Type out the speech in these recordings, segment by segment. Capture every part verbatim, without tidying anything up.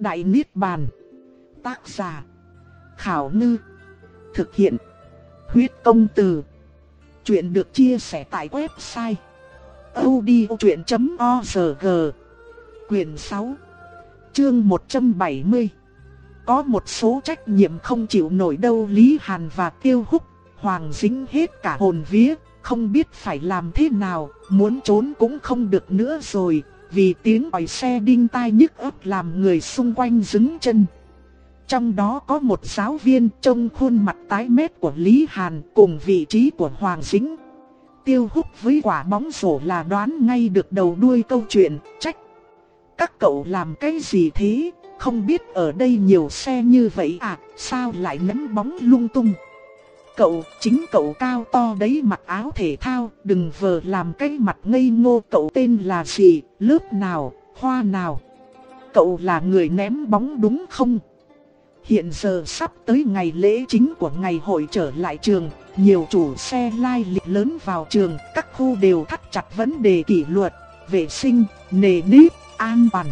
Đại Niết Bàn. Tác giả Khảo Ngư. Thực hiện Huyết Công Từ. Chuyện được chia sẻ tại website audiochuyện chấm org. Quyền sáu, chương một trăm bảy mươi. Có một số trách nhiệm không chịu nổi đâu. Lý Hàn và Tiêu Húc, Hoàng dính hết cả hồn vía, không biết phải làm thế nào, muốn trốn cũng không được nữa rồi, vì tiếng còi xe đinh tai nhức óc làm người xung quanh đứng chân. Trong đó có một giáo viên trông khuôn mặt tái mét của Lý Hàn cùng vị trí của Hoàng dính. Tiêu Húc với quả bóng rổ là đoán ngay được đầu đuôi câu chuyện, trách: các cậu làm cái gì thế? Không biết ở đây nhiều xe như vậy à, sao lại ném bóng lung tung? Cậu, chính cậu cao to đấy, mặc áo thể thao, đừng vờ làm cái mặt ngây ngô. Cậu tên là gì, lớp nào, khoa nào? Cậu là người ném bóng đúng không? Hiện giờ sắp tới ngày lễ chính của ngày hội trở lại trường, nhiều chủ xe lai lịch lớn vào trường, các khu đều thắt chặt vấn đề kỷ luật, vệ sinh, nề nếp, an toàn.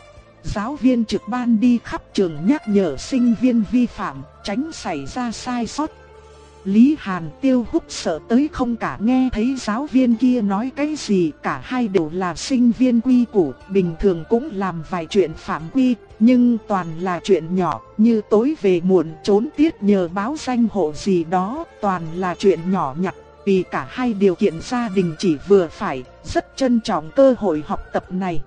Giáo viên trực ban đi khắp trường nhắc nhở sinh viên vi phạm, tránh xảy ra sai sót. Lý Hàn, Tiêu Húc sợ tới không cả nghe thấy giáo viên kia nói cái gì. Cả hai đều là sinh viên quy củ, bình thường cũng làm vài chuyện phạm quy, nhưng toàn là chuyện nhỏ, như tối về muộn trốn tiết nhờ báo danh hộ gì đó, toàn là chuyện nhỏ nhặt. Vì cả hai điều kiện gia đình chỉ vừa phải, rất trân trọng cơ hội học tập này.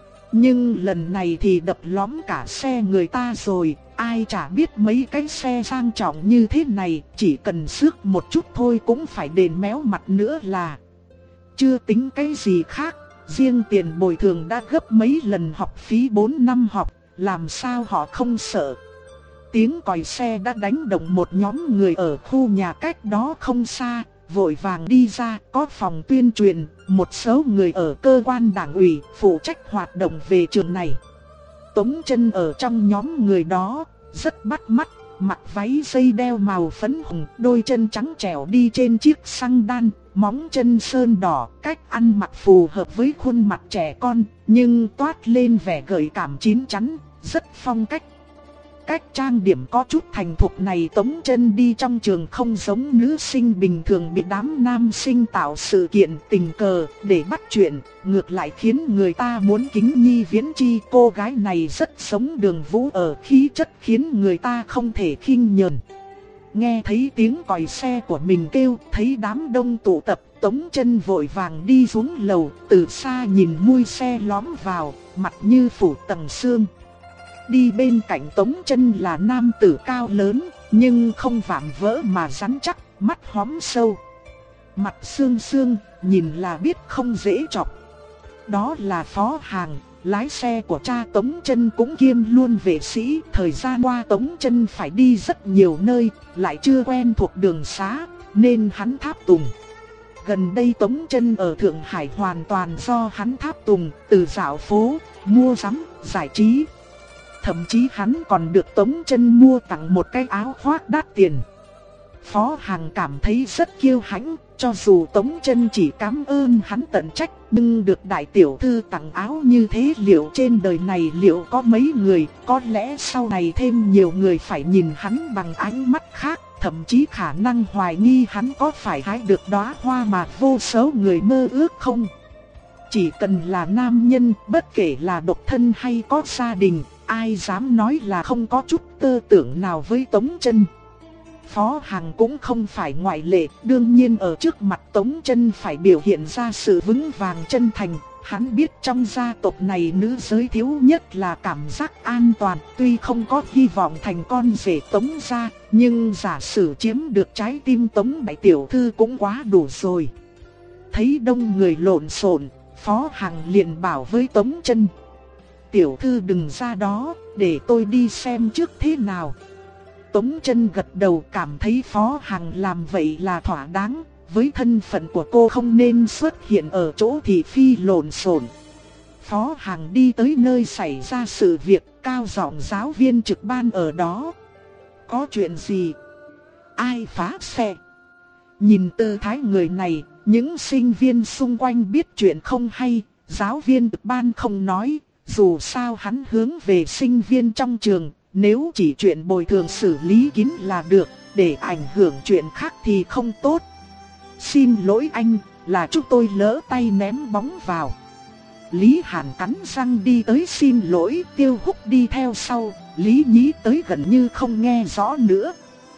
Nhưng lần này thì đập lõm cả xe người ta rồi, ai chả biết mấy cái xe sang trọng như thế này, chỉ cần xước một chút thôi cũng phải đền méo mặt nữa là. Chưa tính cái gì khác, riêng tiền bồi thường đã gấp mấy lần học phí bốn năm học, làm sao họ không sợ. Tiếng còi xe đã đánh động một nhóm người ở khu nhà cách đó không xa, vội vàng đi ra. Có phòng tuyên truyền, một số người ở cơ quan đảng ủy phụ trách hoạt động về trường này. Tống Chân ở trong nhóm người đó, rất bắt mắt, mặc váy dây đeo màu phấn hồng, đôi chân trắng trẻo đi trên chiếc xăng đan, móng chân sơn đỏ, cách ăn mặc phù hợp với khuôn mặt trẻ con, nhưng toát lên vẻ gợi cảm chín chắn, rất phong cách. Cách trang điểm có chút thành thục này Tống Chân đi trong trường không giống nữ sinh bình thường bị đám nam sinh tạo sự kiện tình cờ để bắt chuyện, ngược lại khiến người ta muốn kính nhi viễn chi. Cô gái này rất giống Đường Vũ ở khí chất khiến người ta không thể khinh nhờn. Nghe thấy tiếng còi xe của mình kêu, thấy đám đông tụ tập, Tống Chân vội vàng đi xuống lầu, từ xa nhìn mui xe lõm vào, mặt như phủ tầng sương. Đi bên cạnh Tống Chân là nam tử cao lớn, nhưng không vạm vỡ mà rắn chắc, mắt hóm sâu, mặt xương xương, nhìn là biết không dễ chọc. Đó là Phó Hàng, lái xe của cha Tống Chân cũng kiêm luôn vệ sĩ. Thời gian qua Tống Chân phải đi rất nhiều nơi, lại chưa quen thuộc đường xá, nên hắn tháp tùng. Gần đây Tống Chân ở Thượng Hải hoàn toàn do hắn tháp tùng, từ dạo phố, mua sắm, giải trí. Thậm chí hắn còn được Tống Chân mua tặng một cái áo khoác đắt tiền. Phó Hàng cảm thấy rất kiêu hãnh, cho dù Tống Chân chỉ cảm ơn hắn tận trách, nhưng được đại tiểu thư tặng áo như thế, liệu trên đời này liệu có mấy người, có lẽ sau này thêm nhiều người phải nhìn hắn bằng ánh mắt khác, thậm chí khả năng hoài nghi hắn có phải hái được đóa hoa mà vô số người mơ ước không. Chỉ cần là nam nhân, bất kể là độc thân hay có gia đình, ai dám nói là không có chút tư tưởng nào với Tống Chân. Phó Hàng cũng không phải ngoại lệ, đương nhiên ở trước mặt Tống Chân phải biểu hiện ra sự vững vàng chân thành. Hắn biết trong gia tộc này nữ giới thiếu nhất là cảm giác an toàn, tuy không có hy vọng thành con rể Tống gia, nhưng giả sử chiếm được trái tim Tống đại tiểu thư cũng quá đủ rồi. Thấy đông người lộn xộn, Phó Hàng liền bảo với Tống Chân: tiểu thư đừng ra đó, để tôi đi xem trước thế nào. Tống Chân gật đầu, cảm thấy Phó Hàng làm vậy là thỏa đáng, với thân phận của cô không nên xuất hiện ở chỗ thị phi lộn xộn. Phó Hàng đi tới nơi xảy ra sự việc, cao giọng giáo viên trực ban ở đó: có chuyện gì? Ai phá xe? Nhìn tư thái người này, những sinh viên xung quanh biết chuyện không hay. Giáo viên trực ban không nói, dù sao hắn hướng về sinh viên trong trường, nếu chỉ chuyện bồi thường xử lý kín là được, để ảnh hưởng chuyện khác thì không tốt. Xin lỗi anh, là chúng tôi lỡ tay ném bóng vào. Lý Hàn cắn răng đi tới xin lỗi, Tiêu Húc đi theo sau, Lý Nhĩ tới gần như không nghe rõ nữa.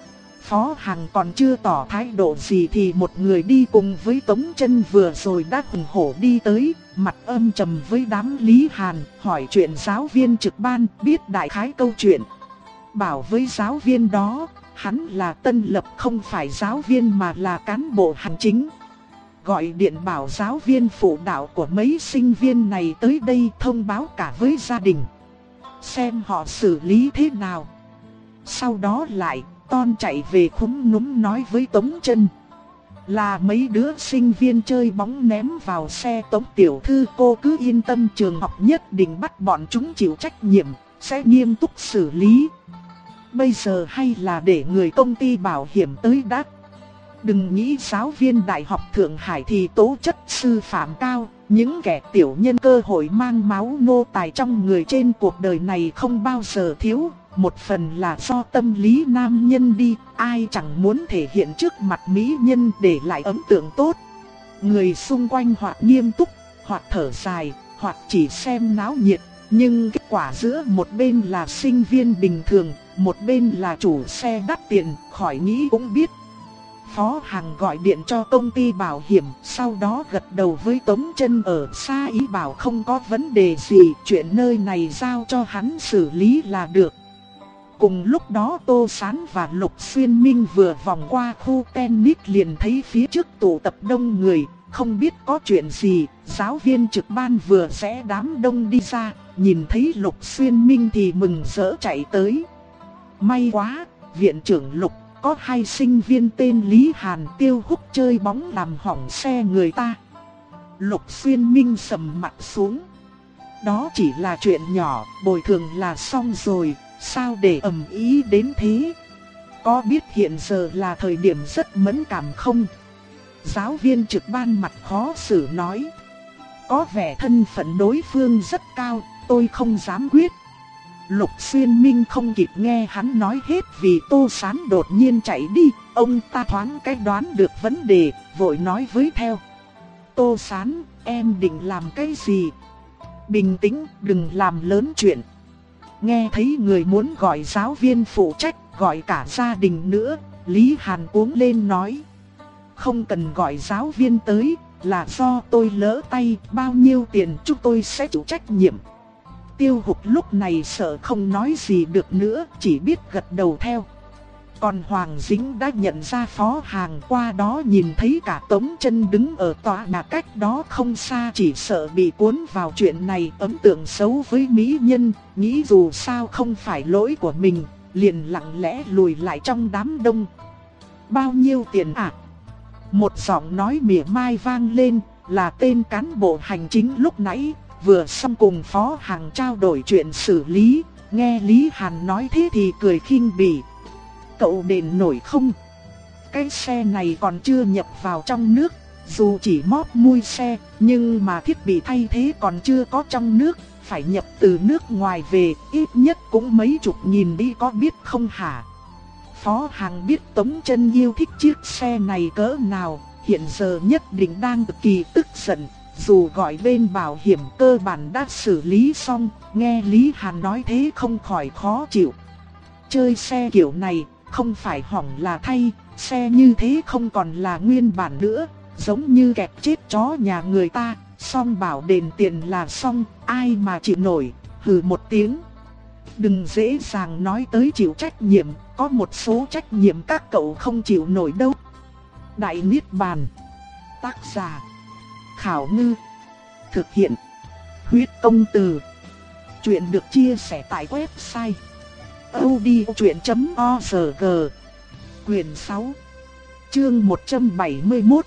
Phó Hằng còn chưa tỏ thái độ gì thì một người đi cùng với Tống Chân vừa rồi đã hùng hổ đi tới, mặt âm trầm với đám Lý Hàn, hỏi chuyện giáo viên trực ban, biết đại khái câu chuyện. Bảo với giáo viên đó, hắn là Tân Lập không phải giáo viên mà là cán bộ hành chính. Gọi điện bảo giáo viên phụ đạo của mấy sinh viên này tới đây thông báo cả với gia đình, xem họ xử lý thế nào. Sau đó lại ton chạy về khúm núm nói với Tống Chân, là mấy đứa sinh viên chơi bóng ném vào xe Tống tiểu thư, cô cứ yên tâm, trường học nhất định bắt bọn chúng chịu trách nhiệm, sẽ nghiêm túc xử lý. Bây giờ hay là để người công ty bảo hiểm tới đã. Đừng nghĩ giáo viên Đại học Thượng Hải thì tố chất sư phạm cao, những kẻ tiểu nhân cơ hội mang máu nô tài trong người trên cuộc đời này không bao giờ thiếu. Một phần là do tâm lý nam nhân đi, ai chẳng muốn thể hiện trước mặt mỹ nhân để lại ấn tượng tốt. Người xung quanh hoặc nghiêm túc, hoặc thở dài, hoặc chỉ xem náo nhiệt, nhưng kết quả giữa một bên là sinh viên bình thường, một bên là chủ xe đắt tiền, khỏi nghĩ cũng biết. Phó Hằng gọi điện cho công ty bảo hiểm, sau đó gật đầu với Tống Chân ở xa ý bảo không có vấn đề gì, chuyện nơi này giao cho hắn xử lý là được. Cùng lúc đó Tô Sán và Lục Xuyên Minh vừa vòng qua khu tennis liền thấy phía trước tụ tập đông người, không biết có chuyện gì. Giáo viên trực ban vừa rẽ đám đông đi ra, nhìn thấy Lục Xuyên Minh thì mừng rỡ chạy tới. May quá, viện trưởng Lục, có hai sinh viên tên Lý Hàn Tiêu Húc chơi bóng làm hỏng xe người ta. Lục Xuyên Minh sầm mặt xuống. Đó chỉ là chuyện nhỏ, bồi thường là xong rồi, sao để ầm ĩ đến thế? Có biết hiện giờ là thời điểm rất mẫn cảm không? Giáo viên trực ban mặt khó xử nói. Có vẻ thân phận đối phương rất cao, tôi không dám quyết. Lục Xuyên Minh không kịp nghe hắn nói hết vì Tô Sán đột nhiên chạy đi, ông ta thoáng cái đoán được vấn đề, vội nói với theo. Tô Sán, em định làm cái gì? Bình tĩnh, đừng làm lớn chuyện. Nghe thấy người muốn gọi giáo viên phụ trách, gọi cả gia đình nữa, Lý Hàn uống lên nói. Không cần gọi giáo viên tới, là do tôi lỡ tay, bao nhiêu tiền chúng tôi sẽ chịu trách nhiệm. Tiêu Hục lúc này sợ không nói gì được nữa, chỉ biết gật đầu theo. Còn Hoàng Dĩnh đã nhận ra Phó Hằng qua đó nhìn thấy cả Tống Chân đứng ở tòa nhà cách đó không xa, chỉ sợ bị cuốn vào chuyện này, ấn tượng xấu với mỹ nhân, nghĩ dù sao không phải lỗi của mình, liền lặng lẽ lùi lại trong đám đông. Bao nhiêu tiền ạ? À? Một giọng nói mỉa mai vang lên, là tên cán bộ hành chính lúc nãy, vừa xong cùng Phó Hằng trao đổi chuyện xử lý, nghe Lý Hàn nói thế thì cười khinh bỉ. Cậu đền nổi không? Cái xe này còn chưa nhập vào trong nước, dù chỉ móp mui xe, nhưng mà thiết bị thay thế còn chưa có trong nước, phải nhập từ nước ngoài về, ít nhất cũng mấy chục nghìn đi có biết không hả? Phó Hằng biết Tống Chân yêu thích chiếc xe này cỡ nào, hiện giờ nhất định đang cực kỳ tức giận. Dù gọi bên bảo hiểm cơ bản đã xử lý xong, nghe Lý Hàn nói thế không khỏi khó chịu. Chơi xe kiểu này, không phải hỏng là thay, xe như thế không còn là nguyên bản nữa, giống như kẹt chết chó nhà người ta, xong bảo đền tiền là xong, ai mà chịu nổi, hừ một tiếng. Đừng dễ dàng nói tới chịu trách nhiệm, có một số trách nhiệm các cậu không chịu nổi đâu. Đại Niết Bàn. Tác giả Khảo Ngư. Thực hiện Huyết Công Từ. Chuyện được chia sẻ tại website audiochuyện chấm org. Quyền sáu, chương một trăm bảy mươi mốt.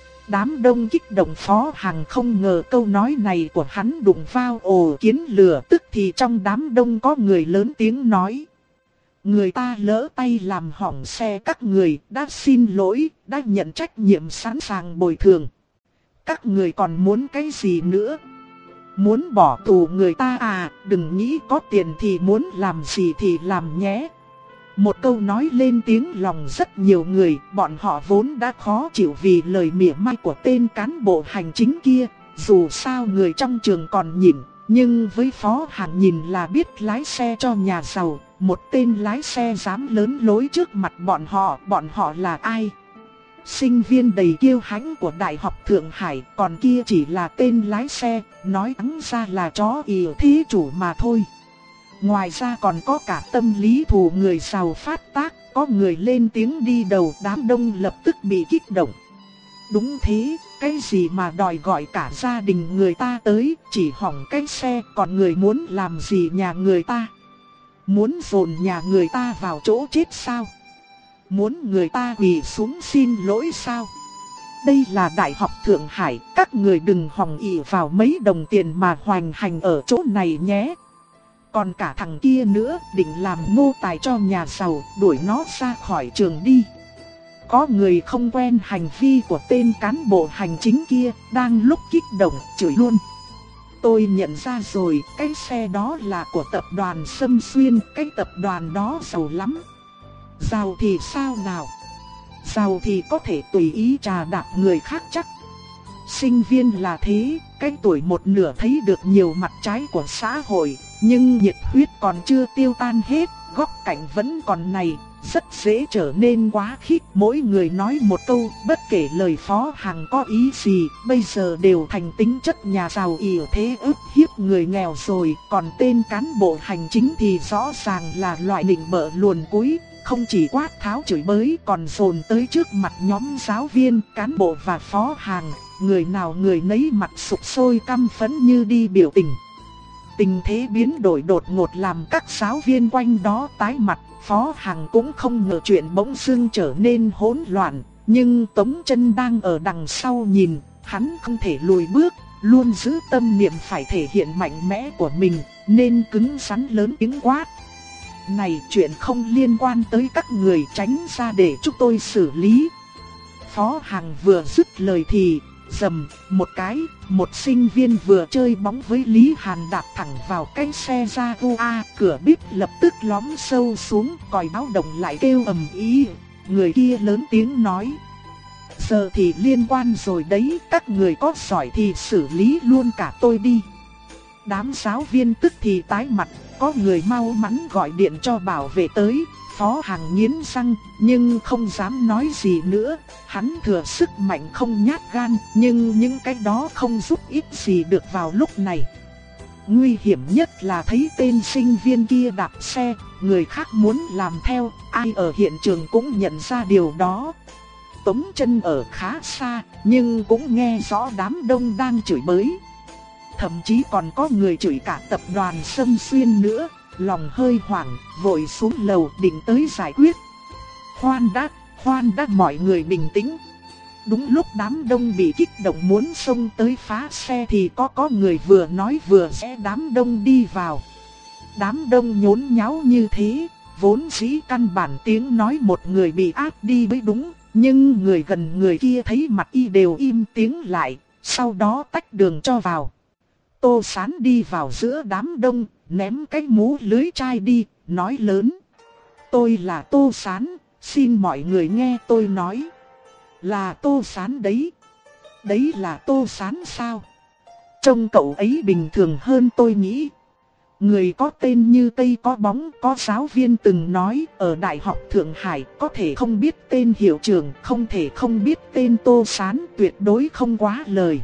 Đám đông kích động. Phó Hằng không ngờ câu nói này của hắn đụng vào ổ kiến lửa, tức thì trong đám đông có người lớn tiếng nói. Người ta lỡ tay làm hỏng xe các người, đã xin lỗi, đã nhận trách nhiệm, sẵn sàng bồi thường. Các người còn muốn cái gì nữa? Muốn bỏ tù người ta à, đừng nghĩ có tiền thì muốn làm gì thì làm nhé. Một câu nói lên tiếng lòng rất nhiều người, bọn họ vốn đã khó chịu vì lời mỉa mai của tên cán bộ hành chính kia. Dù sao người trong trường còn nhịn, nhưng với Phó Hằng nhìn là biết lái xe cho nhà giàu. Một tên lái xe dám lớn lối trước mặt bọn họ, bọn họ là ai? Sinh viên đầy kiêu hãnh của Đại học Thượng Hải, còn kia chỉ là tên lái xe, nói thẳng ra là chó ì thí chủ mà thôi. Ngoài ra còn có cả tâm lý thù người giàu phát tác, có người lên tiếng đi đầu, đám đông lập tức bị kích động. Đúng thế, cái gì mà đòi gọi cả gia đình người ta tới, chỉ hỏng cái xe, còn người muốn làm gì nhà người ta? Muốn dồn nhà người ta vào chỗ chết sao? Muốn người ta quỳ xuống xin lỗi sao? Đây là Đại học Thượng Hải, các người đừng hòng ỷ vào mấy đồng tiền mà hoành hành ở chỗ này nhé. Còn cả thằng kia nữa, định làm nô tài cho nhà giàu, đuổi nó ra khỏi trường đi. Có người không quen hành vi của tên cán bộ hành chính kia, đang lúc kích động, chửi luôn. Tôi nhận ra rồi, cái xe đó là của tập đoàn Sâm Xuyên, cái tập đoàn đó giàu lắm. Giàu thì sao nào? Giàu thì có thể tùy ý trà đạp người khác chắc. Sinh viên là thế, cái tuổi một nửa thấy được nhiều mặt trái của xã hội, nhưng nhiệt huyết còn chưa tiêu tan hết, góc cạnh vẫn còn này, rất dễ trở nên quá khích. Mỗi người nói một câu, bất kể lời Phó Hằng có ý gì, bây giờ đều thành tính chất nhà giàu ỷ thế ức hiếp người nghèo rồi. Còn tên cán bộ hành chính thì rõ ràng là loại nịnh bợ luồn cúi. Không chỉ quát tháo chửi bới còn dồn tới trước mặt nhóm giáo viên, cán bộ và Phó Hằng, người nào người nấy mặt sục sôi căm phẫn như đi biểu tình. Tình thế biến đổi đột ngột làm các giáo viên quanh đó tái mặt, Phó Hằng cũng không ngờ chuyện bỗng dưng trở nên hỗn loạn, nhưng Tống Chân đang ở đằng sau nhìn, hắn không thể lùi bước, luôn giữ tâm niệm phải thể hiện mạnh mẽ của mình, nên cứng rắn lớn tiếng quát. Này, chuyện không liên quan tới các người, tránh ra để chúng tôi xử lý. Phó Hằng vừa dứt lời thì rầm một cái, một sinh viên vừa chơi bóng với Lý Hàn đạp thẳng vào cái xe Jaguar, cửa bíp lập tức lõm sâu xuống, còi báo động lại kêu ầm ĩ. Người kia lớn tiếng nói: giờ thì liên quan rồi đấy, các người có giỏi thì xử lý luôn cả tôi đi. Đám giáo viên tức thì tái mặt, có người mau mắn gọi điện cho bảo vệ tới. Phó Hằng nghiến răng, nhưng không dám nói gì nữa. Hắn thừa sức mạnh không nhát gan, nhưng những cái đó không giúp ích gì được vào lúc này. Nguy hiểm nhất là thấy tên sinh viên kia đạp xe, người khác muốn làm theo, ai ở hiện trường cũng nhận ra điều đó. Tống Chân ở khá xa, nhưng cũng nghe rõ đám đông đang chửi bới. Thậm chí còn có người chửi cả tập đoàn Sâm Xuyên nữa. Lòng hơi hoảng, vội xuống lầu định tới giải quyết. Khoan đã, khoan đã, mọi người bình tĩnh. Đúng lúc đám đông bị kích động muốn xông tới phá xe thì có có người vừa nói vừa rẽ đám đông đi vào. Đám đông nhốn nháo như thế, vốn dĩ căn bản tiếng nói một người bị áp đi mới đúng. Nhưng người gần người kia thấy mặt y đều im tiếng lại, sau đó tách đường cho vào. Tô Sán đi vào giữa đám đông, ném cái mũ lưới chai đi, nói lớn: tôi là Tô Sán, xin mọi người nghe tôi nói. Là Tô Sán đấy. Đấy là Tô Sán sao? Trông cậu ấy bình thường hơn tôi nghĩ. Người có tên như cây có bóng, có giáo viên từng nói, ở Đại học Thượng Hải có thể không biết tên hiệu trưởng, không thể không biết tên Tô Sán, tuyệt đối không quá lời.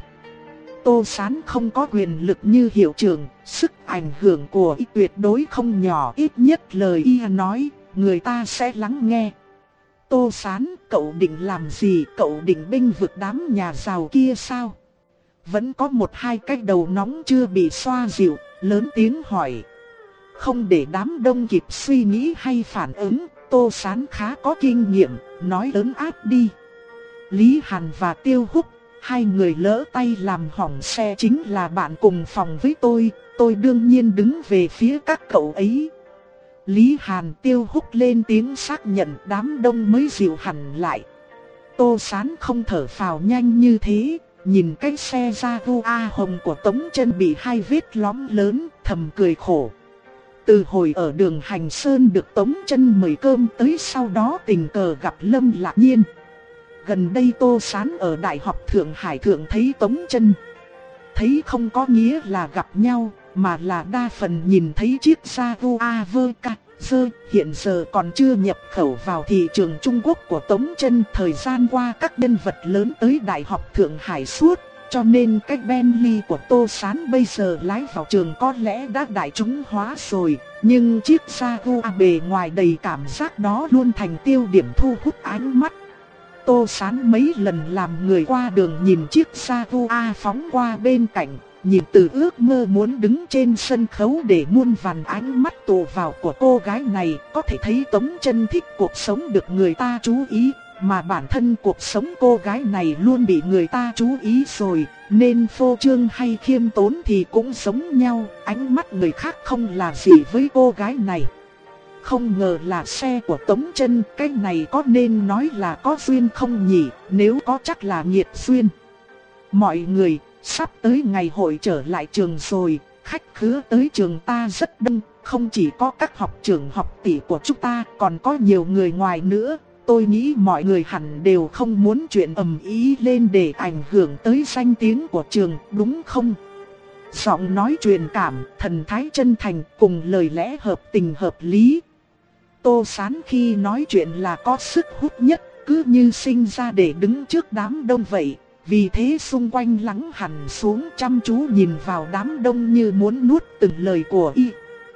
Tô Sán không có quyền lực như hiệu trưởng, sức ảnh hưởng của y tuyệt đối không nhỏ, ít nhất lời y nói, người ta sẽ lắng nghe. Tô Sán, cậu định làm gì, cậu định bênh vực đám nhà giàu kia sao? Vẫn có một hai cái đầu nóng chưa bị xoa dịu, lớn tiếng hỏi. Không để đám đông kịp suy nghĩ hay phản ứng, Tô Sán khá có kinh nghiệm, nói lớn áp đi. Lý Hàn và Tiêu Húc, hai người lỡ tay làm hỏng xe chính là bạn cùng phòng với tôi, tôi đương nhiên đứng về phía các cậu ấy. Lý Hàn, Tiêu Húc lên tiếng xác nhận, đám đông mới dịu hẳn lại. Tô Sán không thở phào nhanh như thế, nhìn cái xe Jaguar hồng của Tống Chân bị hai vết lõm lớn, thầm cười khổ. Từ hồi ở đường Hành Sơn được Tống Chân mời cơm tới, sau đó tình cờ gặp Lâm Lạc Nhiên. Gần đây Tô Sán ở Đại học Thượng Hải Thượng thấy Tống Chân. Thấy không có nghĩa là gặp nhau, mà là đa phần nhìn thấy chiếc Jaguar vơ ca, dơ, hiện giờ còn chưa nhập khẩu vào thị trường Trung Quốc của Tống Chân. Thời gian qua các nhân vật lớn tới Đại học Thượng Hải suốt, cho nên cái Bentley của Tô Sán bây giờ lái vào trường có lẽ đã đại chúng hóa rồi. Nhưng chiếc Jaguar bề ngoài đầy cảm giác đó luôn thành tiêu điểm thu hút ánh mắt. Tô Sán mấy lần làm người qua đường nhìn chiếc Jaguar phóng qua bên cạnh, nhìn từ ước mơ muốn đứng trên sân khấu để muôn vàn ánh mắt tụ vào của cô gái này. Có thể thấy Tống Chân thích cuộc sống được người ta chú ý, mà bản thân cuộc sống cô gái này luôn bị người ta chú ý rồi, nên phô trương hay khiêm tốn thì cũng giống nhau, ánh mắt người khác không là gì với cô gái này. Không ngờ là xe của Tống Chân, cái này có nên nói là có duyên không nhỉ? Nếu có chắc là nghiệt duyên. Mọi người, sắp tới ngày hội trở lại trường rồi, khách khứa tới trường ta rất đông, không chỉ có các học trưởng học tỷ của chúng ta, còn có nhiều người ngoài nữa. Tôi nghĩ mọi người hẳn đều không muốn chuyện ầm ĩ lên để ảnh hưởng tới danh tiếng của trường, đúng không? Giọng nói truyền cảm, thần thái chân thành, cùng lời lẽ hợp tình hợp lý. Tô Sán khi nói chuyện là có sức hút nhất, cứ như sinh ra để đứng trước đám đông vậy. Vì thế xung quanh lắng hẳn xuống, chăm chú nhìn vào đám đông như muốn nuốt từng lời của y.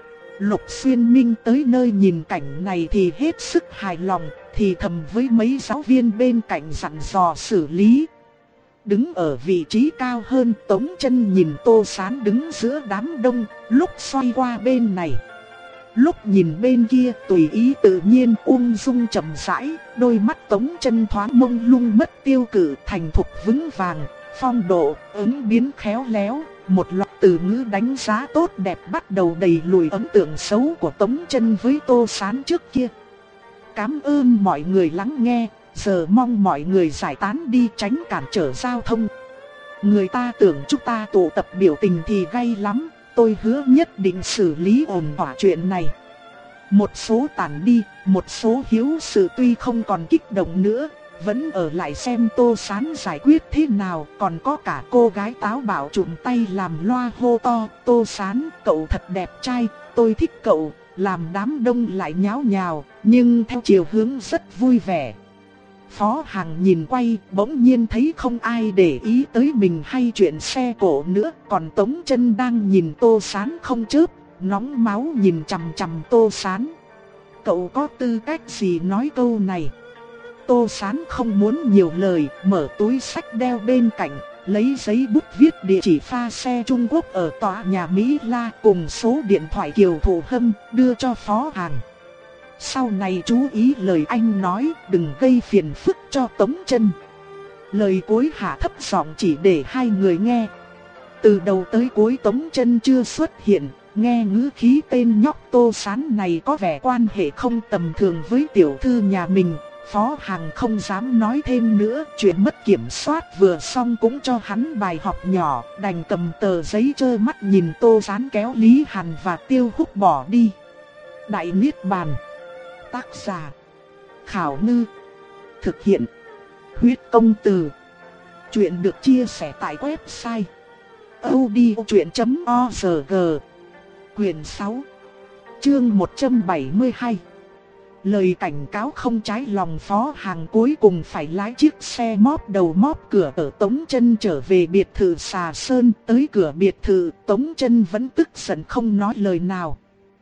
Lục Xuyên Minh tới nơi nhìn cảnh này thì hết sức hài lòng, thì thầm với mấy giáo viên bên cạnh dặn dò xử lý. Đứng ở vị trí cao hơn, Tống Chân nhìn Tô Sán đứng giữa đám đông, lúc xoay qua bên này, lúc nhìn bên kia, tùy ý tự nhiên, ung dung chậm rãi. Đôi mắt Tống Chân thoáng mông lung mất tiêu cự, thành thục vững vàng, phong độ, ứng biến khéo léo. Một loạt từ ngữ đánh giá tốt đẹp bắt đầu đẩy lùi ấn tượng xấu của Tống Chân với Tô Sán trước kia. Cảm ơn mọi người lắng nghe, giờ mong mọi người giải tán đi, tránh cản trở giao thông. Người ta tưởng chúng ta tụ tập biểu tình thì gay lắm, tôi hứa nhất định xử lý ổn thỏa chuyện này. Một số tản đi, một số hiếu sự tuy không còn kích động nữa, vẫn ở lại xem Tô Sán giải quyết thế nào. Còn có cả cô gái táo bạo chụm tay làm loa hô to: Tô Sán, cậu thật đẹp trai, tôi thích cậu. Làm đám đông lại nháo nhào, nhưng theo chiều hướng rất vui vẻ. Phó Hằng nhìn quay, bỗng nhiên thấy không ai để ý tới mình hay chuyện xe cộ nữa. Còn Tống Chân đang nhìn Tô Sán không chớp, nóng máu nhìn chằm chằm Tô Sán. Cậu có tư cách gì nói câu này? Tô Sán không muốn nhiều lời, mở túi sách đeo bên cạnh, lấy giấy bút viết địa chỉ pha xe Trung Quốc ở tòa nhà Mỹ La cùng số điện thoại Kiều Thụ Hâm, đưa cho Phó Hằng. Sau này chú ý lời anh nói, đừng gây phiền phức cho Tống Chân. Lời cuối hạ thấp giọng chỉ để hai người nghe. Từ đầu tới cuối Tống Chân chưa xuất hiện, nghe ngữ khí tên nhóc Tô Sán này có vẻ quan hệ không tầm thường với tiểu thư nhà mình. Phó Hằng không dám nói thêm nữa, chuyện mất kiểm soát vừa xong cũng cho hắn bài học nhỏ, đành cầm tờ giấy trơ mắt nhìn Tô Sán kéo Lý Hàn và Tiêu Húc bỏ đi. Đại Niết Bàn. Tác giả: Khảo Ngư. Thực hiện: Huyết Công Từ. Chuyện được chia sẻ tại website audiochuyện chấm org. Quyền sáu, chương một trăm bảy mươi hai. Lời cảnh cáo không trái lòng Phó Hằng cuối cùng phải lái chiếc xe móp đầu móp cửa ở Tống Chân trở về biệt thự Xà Sơn. Tới cửa biệt thự, Tống Chân vẫn tức giận không nói lời nào.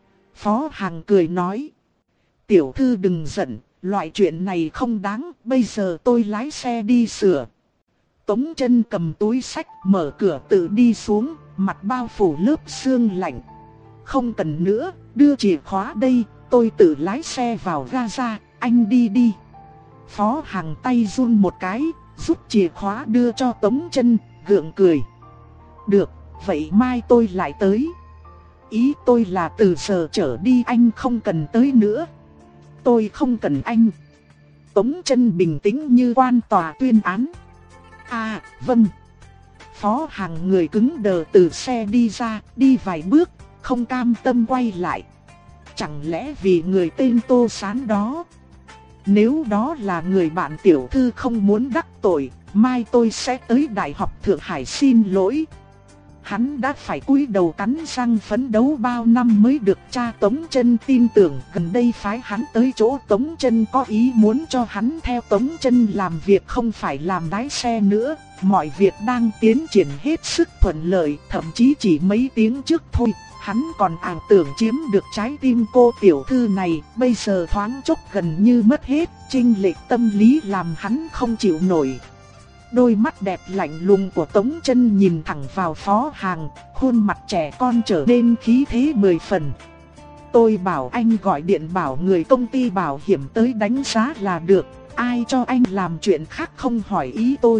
Phó Hằng cười nói: Tiểu thư đừng giận, loại chuyện này không đáng, bây giờ tôi lái xe đi sửa. Tống Chân cầm túi sách, mở cửa tự đi xuống, mặt bao phủ lớp sương lạnh. Không cần nữa, đưa chìa khóa đây, tôi tự lái xe vào gara, anh đi đi. Phó Hằng tay run một cái, rút chìa khóa đưa cho Tống Chân, gượng cười. Được, vậy mai tôi lại tới. Ý tôi là từ giờ trở đi anh không cần tới nữa. Tôi không cần anh. Tống Chân bình tĩnh như quan tòa tuyên án. À, vâng. Phó Hằng người cứng đờ từ xe đi ra, đi vài bước, không cam tâm quay lại. Chẳng lẽ vì người tên Tô Sán đó? Nếu đó là người bạn tiểu thư không muốn đắc tội, mai tôi sẽ tới Đại học Thượng Hải xin lỗi. Hắn đã phải cúi đầu cắn răng phấn đấu bao năm mới được cha Tống Chân tin tưởng. Gần đây phái hắn tới chỗ Tống Chân có ý muốn cho hắn theo Tống Chân làm việc, không phải làm lái xe nữa. Mọi việc đang tiến triển hết sức thuận lợi, thậm chí chỉ mấy tiếng trước thôi, hắn còn ảo tưởng chiếm được trái tim cô tiểu thư này. Bây giờ thoáng chốc gần như mất hết, chênh lệch tâm lý làm hắn không chịu nổi. Đôi mắt đẹp lạnh lùng của Tống Chân nhìn thẳng vào Phó Hằng, khuôn mặt trẻ con trở nên khí thế mười phần. Tôi bảo anh gọi điện bảo người công ty bảo hiểm tới đánh giá là được, ai cho anh làm chuyện khác không hỏi ý tôi.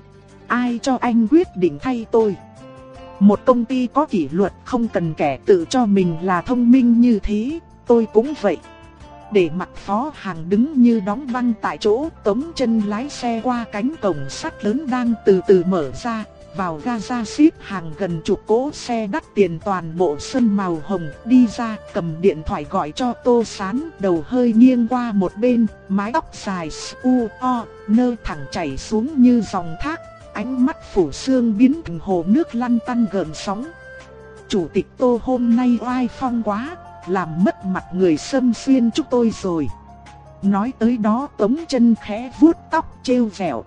Ai cho anh quyết định thay tôi. Một công ty có kỷ luật không cần kẻ tự cho mình là thông minh như thế, tôi cũng vậy. Để mặt Phó Hằng đứng như đóng băng tại chỗ, Tống Chân lái xe qua cánh cổng sắt lớn đang từ từ mở ra, vào ga ra xếp hàng gần chục cỗ xe đắt tiền toàn bộ sơn màu hồng, đi ra cầm điện thoại gọi cho Tô Sán, đầu hơi nghiêng qua một bên, mái tóc dài u o nơ thẳng chảy xuống như dòng thác, ánh mắt phủ sương biến thành hồ nước lăn tăn gợn sóng. Chủ tịch Tô hôm nay oai phong quá, làm mất mặt người Sâm Xuyên chúng tôi rồi. Nói tới đó Tống Chân khẽ vuốt tóc trêu vẻo.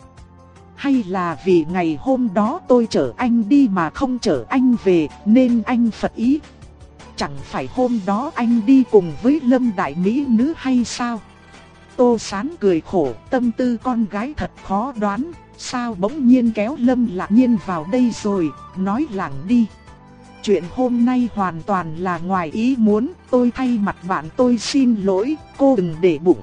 Hay là vì ngày hôm đó tôi chở anh đi mà không chở anh về nên anh phật ý? Chẳng phải hôm đó anh đi cùng với Lâm đại mỹ nữ hay sao? Tô Sán cười khổ, tâm tư con gái thật khó đoán, sao bỗng nhiên kéo Lâm Lạc Nhiên vào đây rồi, nói lảng đi. Chuyện hôm nay hoàn toàn là ngoài ý muốn, tôi thay mặt bạn tôi xin lỗi, cô đừng để bụng.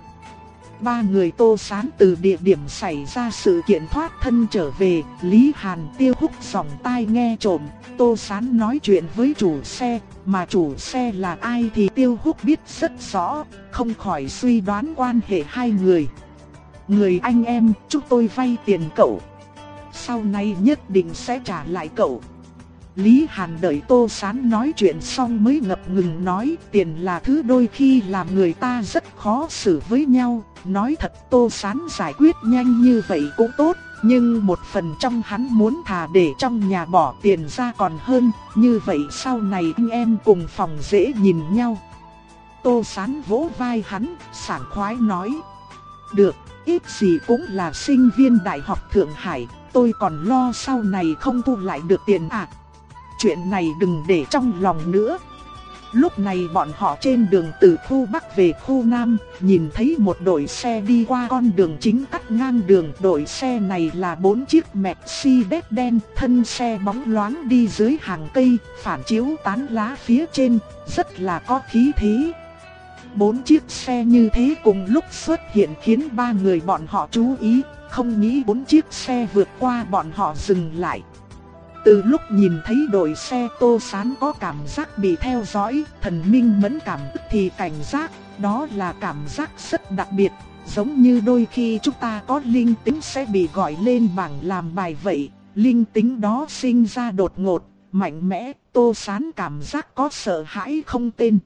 Ba người Tô Sán từ địa điểm xảy ra sự kiện thoát thân trở về, Lý Hàn Tiêu hút sòng tai nghe trộm. Tô Sán nói chuyện với chủ xe, mà chủ xe là ai thì Tiêu hút biết rất rõ, không khỏi suy đoán quan hệ hai người. Người anh em, chúng tôi vay tiền cậu, sau này nhất định sẽ trả lại cậu. Lý Hàn đợi Tô Sán nói chuyện xong mới ngập ngừng nói, tiền là thứ đôi khi làm người ta rất khó xử với nhau. Nói thật Tô Sán giải quyết nhanh như vậy cũng tốt, nhưng một phần trong hắn muốn thà để trong nhà bỏ tiền ra còn hơn, như vậy sau này anh em cùng phòng dễ nhìn nhau. Tô Sán vỗ vai hắn, sảng khoái nói, được, ít gì cũng là sinh viên Đại học Thượng Hải, tôi còn lo sau này không thu lại được tiền à. Chuyện này đừng để trong lòng nữa. Lúc này bọn họ trên đường từ khu Bắc về khu Nam, nhìn thấy một đội xe đi qua con đường chính cắt ngang đường. Đội xe này là bốn chiếc Mercedes đen, thân xe bóng loáng đi dưới hàng cây, phản chiếu tán lá phía trên, rất là có khí thế. Bốn chiếc xe như thế cùng lúc xuất hiện khiến ba người bọn họ chú ý, không nghĩ bốn chiếc xe vượt qua bọn họ dừng lại. Từ lúc nhìn thấy đội xe Tô Sán có cảm giác bị theo dõi, thần minh mẫn cảm thì cảnh giác, đó là cảm giác rất đặc biệt, giống như đôi khi chúng ta có linh tính sẽ bị gọi lên bảng làm bài vậy, linh tính đó sinh ra đột ngột, mạnh mẽ, Tô Sán cảm giác có sợ hãi không tên.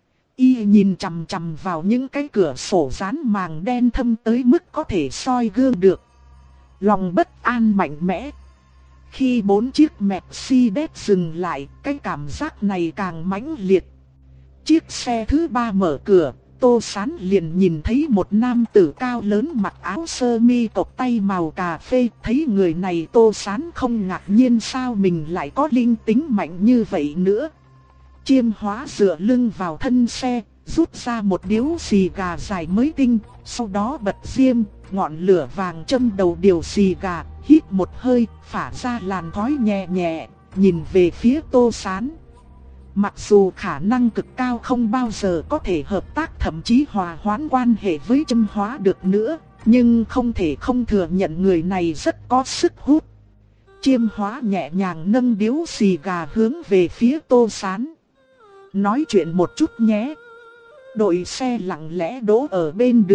Y nhìn chằm chằm vào những cái cửa sổ dán màng đen thâm tới mức có thể soi gương được. Lòng bất an mạnh mẽ. Khi bốn chiếc Mercedes dừng lại, cái cảm giác này càng mãnh liệt. Chiếc xe thứ ba mở cửa, Tô Sán liền nhìn thấy một nam tử cao lớn mặc áo sơ mi cộc tay màu cà phê. Thấy người này Tô Sán không ngạc nhiên sao mình lại có linh tính mạnh như vậy nữa. Chiêm Hóa dựa lưng vào thân xe, rút ra một điếu xì gà dài mới tinh, sau đó bật diêm, ngọn lửa vàng châm đầu điều xì gà, hít một hơi, phả ra làn khói nhẹ nhẹ, nhìn về phía Tô Sán. Mặc dù khả năng cực cao không bao giờ có thể hợp tác thậm chí hòa hoãn quan hệ với Chiêm Hóa được nữa, nhưng không thể không thừa nhận người này rất có sức hút. Chiêm Hóa nhẹ nhàng nâng điếu xì gà hướng về phía Tô Sán. Nói chuyện một chút nhé. Đội xe lặng lẽ đỗ ở bên đường,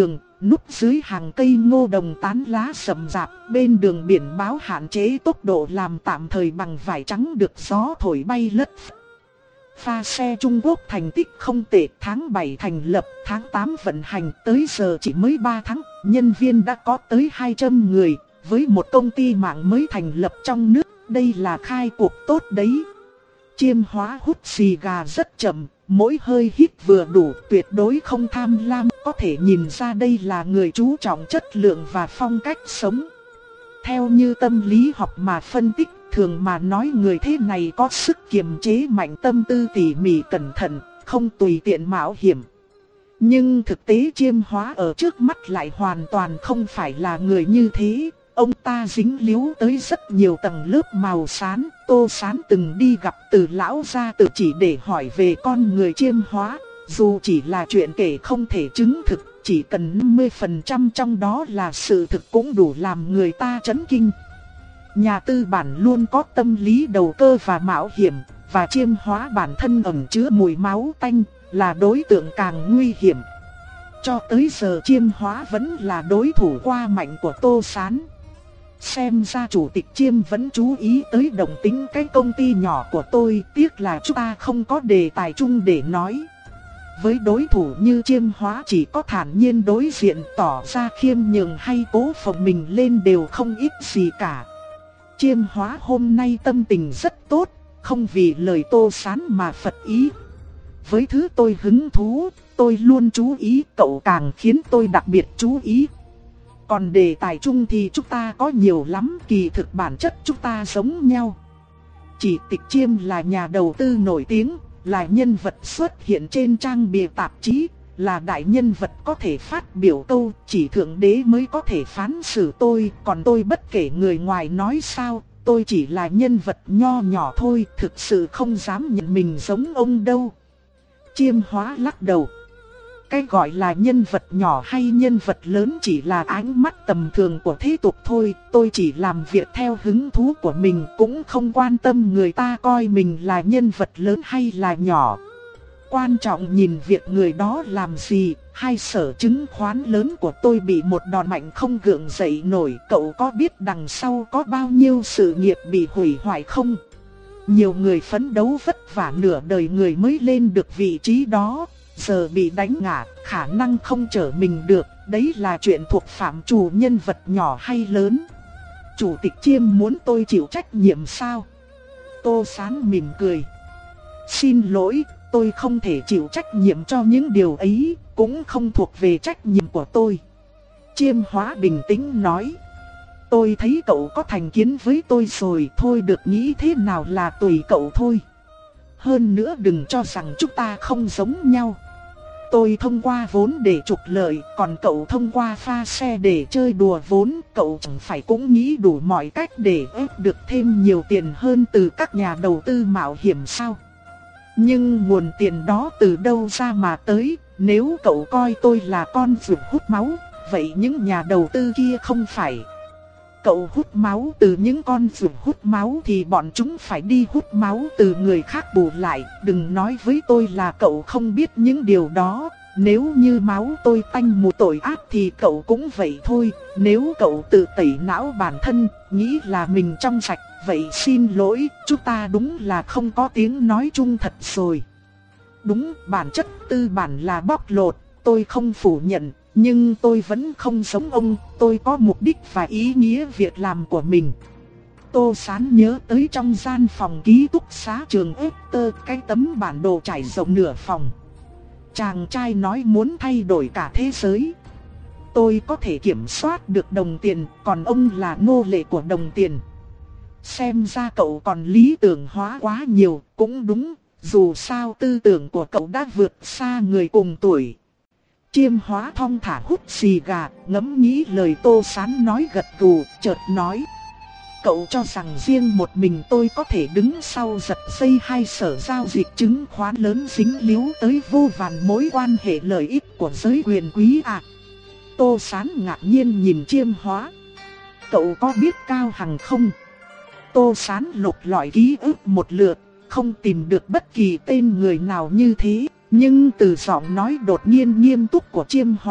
núp dưới hàng cây ngô đồng tán lá rậm rạp, bên đường biển báo hạn chế tốc độ làm tạm thời bằng vải trắng được gió thổi bay lất phất. Pha xe Trung Quốc thành tích không tệ, tháng bảy thành lập, tháng tám vận hành, tới giờ chỉ mới ba tháng, nhân viên đã có tới hai trăm người, với một công ty mạng mới thành lập trong nước, đây là khai cuộc tốt đấy. Chiêm Hóa hút xì gà rất chậm, mỗi hơi hít vừa đủ, tuyệt đối không tham lam, có thể nhìn ra đây là người chú trọng chất lượng và phong cách sống. Theo như tâm lý học mà phân tích, thường mà nói người thế này có sức kiềm chế mạnh, tâm tư tỉ mỉ cẩn thận, không tùy tiện mạo hiểm. Nhưng thực tế Chiêm Hóa ở trước mắt lại hoàn toàn không phải là người như thế. Ông ta dính líu tới rất nhiều tầng lớp màu xám. Tô Sán từng đi gặp Từ lão gia tử chỉ để hỏi về con người Chiêm Hóa. Dù chỉ là chuyện kể không thể chứng thực, chỉ cần năm mươi phần trăm trong đó là sự thực cũng đủ làm người ta chấn kinh. Nhà tư bản luôn có tâm lý đầu cơ và mạo hiểm, và Chiêm Hóa bản thân ẩn chứa mùi máu tanh, là đối tượng càng nguy hiểm. Cho tới giờ Chiêm Hóa vẫn là đối thủ qua mạnh của Tô Sán. Xem ra chủ tịch Chiêm vẫn chú ý tới động tính cái công ty nhỏ của tôi, tiếc là chúng ta không có đề tài chung để nói. Với đối thủ như Chiêm Hóa chỉ có thản nhiên đối diện, tỏ ra khiêm nhường hay cố phồng mình lên đều không ít gì cả. Chiêm Hóa hôm nay tâm tình rất tốt, không vì lời Tô Sán mà phật ý. Với thứ tôi hứng thú, tôi luôn chú ý, cậu càng khiến tôi đặc biệt chú ý. Còn đề tài chung thì chúng ta có nhiều lắm, kỳ thực bản chất chúng ta giống nhau. Chỉ tịch Chiêm là nhà đầu tư nổi tiếng, là nhân vật xuất hiện trên trang bìa tạp chí, là đại nhân vật có thể phát biểu câu chỉ thượng đế mới có thể phán xử tôi, còn tôi bất kể người ngoài nói sao, tôi chỉ là nhân vật nho nhỏ thôi, thực sự không dám nhận mình giống ông đâu. Chiêm Hóa lắc đầu. Cái gọi là nhân vật nhỏ hay nhân vật lớn chỉ là ánh mắt tầm thường của thế tục thôi, tôi chỉ làm việc theo hứng thú của mình, cũng không quan tâm người ta coi mình là nhân vật lớn hay là nhỏ. Quan trọng nhìn việc người đó làm gì, hai sở chứng khoán lớn của tôi bị một đòn mạnh không gượng dậy nổi, cậu có biết đằng sau có bao nhiêu sự nghiệp bị hủy hoại không? Nhiều người phấn đấu vất vả nửa đời người mới lên được vị trí đó, giờ bị đánh ngã, khả năng không trở mình được, đấy là chuyện thuộc phạm trù nhân vật nhỏ hay lớn. Chủ tịch Chiêm muốn tôi chịu trách nhiệm sao? Tô Sán mỉm cười. Xin lỗi, tôi không thể chịu trách nhiệm cho những điều ấy, cũng không thuộc về trách nhiệm của tôi. Chiêm Hóa bình tĩnh nói. Tôi thấy cậu có thành kiến với tôi rồi, thôi được nghĩ thế nào là tùy cậu thôi. Hơn nữa đừng cho rằng chúng ta không giống nhau. Tôi thông qua vốn để trục lợi, còn cậu thông qua pha xe để chơi đùa vốn, cậu chẳng phải cũng nghĩ đủ mọi cách để ép được thêm nhiều tiền hơn từ các nhà đầu tư mạo hiểm sao? Nhưng nguồn tiền đó từ đâu ra mà tới, nếu cậu coi tôi là con vượt hút máu, vậy những nhà đầu tư kia không phải. Cậu hút máu từ những con vượt hút máu thì bọn chúng phải đi hút máu từ người khác bù lại. Đừng nói với tôi là cậu không biết những điều đó. Nếu như máu tôi tanh mùi tội ác thì cậu cũng vậy thôi. Nếu cậu tự tẩy não bản thân, nghĩ là mình trong sạch, vậy xin lỗi, chúng ta đúng là không có tiếng nói chung thật rồi. Đúng, bản chất tư bản là bóc lột, tôi không phủ nhận. Nhưng tôi vẫn không giống ông, tôi có mục đích và ý nghĩa việc làm của mình. Tô Sán nhớ tới trong gian phòng ký túc xá trường Ester, cái tấm bản đồ trải rộng nửa phòng. Chàng trai nói muốn thay đổi cả thế giới. Tôi có thể kiểm soát được đồng tiền, còn ông là nô lệ của đồng tiền. Xem ra cậu còn lý tưởng hóa quá nhiều, cũng đúng, dù sao tư tưởng của cậu đã vượt xa người cùng tuổi. Chiêm Hóa thong thả hút xì gà, ngẫm nghĩ lời Tô Sán nói gật gù, chợt nói. Cậu cho rằng riêng một mình tôi có thể đứng sau giật dây hai sở giao dịch chứng khoán lớn dính líu tới vô vàn mối quan hệ lợi ích của giới quyền quý à? Tô Sán ngạc nhiên nhìn Chiêm Hóa. Cậu có biết Cao Hằng không? Tô Sán lục lọi ký ức một lượt, không tìm được bất kỳ tên người nào như thế. Nhưng từ giọng nói đột nhiên nghiêm túc của Chiêm Hóa,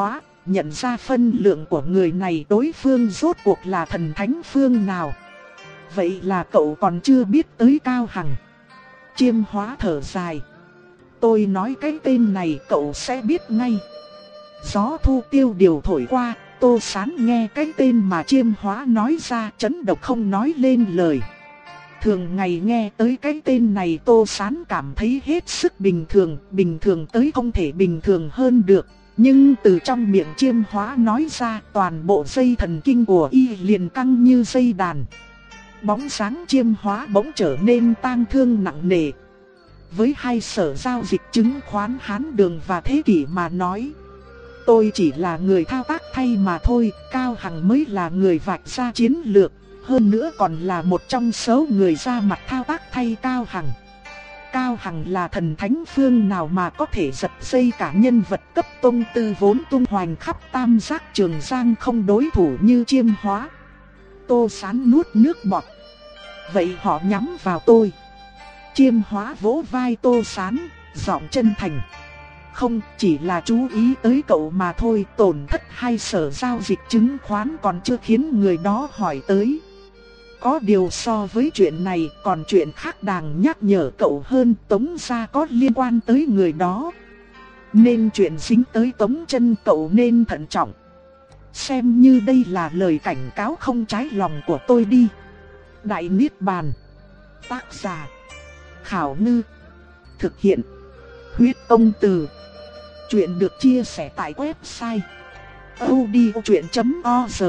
nhận ra phân lượng của người này, đối phương rốt cuộc là thần thánh phương nào. Vậy là cậu còn chưa biết tới Cao Hằng. Chiêm Hóa thở dài. Tôi nói cái tên này cậu sẽ biết ngay. Gió thu tiêu điều thổi qua, Tô Sán nghe cái tên mà Chiêm Hóa nói ra chấn động không nói lên lời. Thường ngày nghe tới cái tên này Tô Sán cảm thấy hết sức bình thường, bình thường tới không thể bình thường hơn được. Nhưng từ trong miệng Chiêm Hóa nói ra, toàn bộ dây thần kinh của y liền căng như dây đàn. Bóng dáng Chiêm Hóa bỗng trở nên tang thương nặng nề. Với hai sở giao dịch chứng khoán Hán Đường và Thế Kỷ mà nói, tôi chỉ là người thao tác thay mà thôi. Cao Hằng mới là người vạch ra chiến lược, hơn nữa còn là một trong số người ra mặt thao tác thay Cao Hằng. Cao Hằng là thần thánh phương nào mà có thể giật dây cả nhân vật cấp tông tư vốn tung hoành khắp tam giác Trường Giang không đối thủ như Chiêm Hóa. Tô Sán nuốt nước bọt. Vậy họ nhắm vào tôi. Chiêm Hóa vỗ vai Tô Sán, giọng chân thành. Không, chỉ là chú ý tới cậu mà thôi. Tổn thất hai sở giao dịch chứng khoán còn chưa khiến người đó hỏi tới. Có điều so với chuyện này còn chuyện khác đáng nhắc nhở cậu hơn. Tống gia có liên quan tới người đó, nên chuyện dính tới Tống Chân cậu nên thận trọng. Xem như đây là lời cảnh cáo không trái lòng của tôi đi. Đại Niết Bàn. Tác giả Khảo Ngư. Thực hiện Huyết Công Từ. Chuyện được chia sẻ tại website audiochuyện chấm org.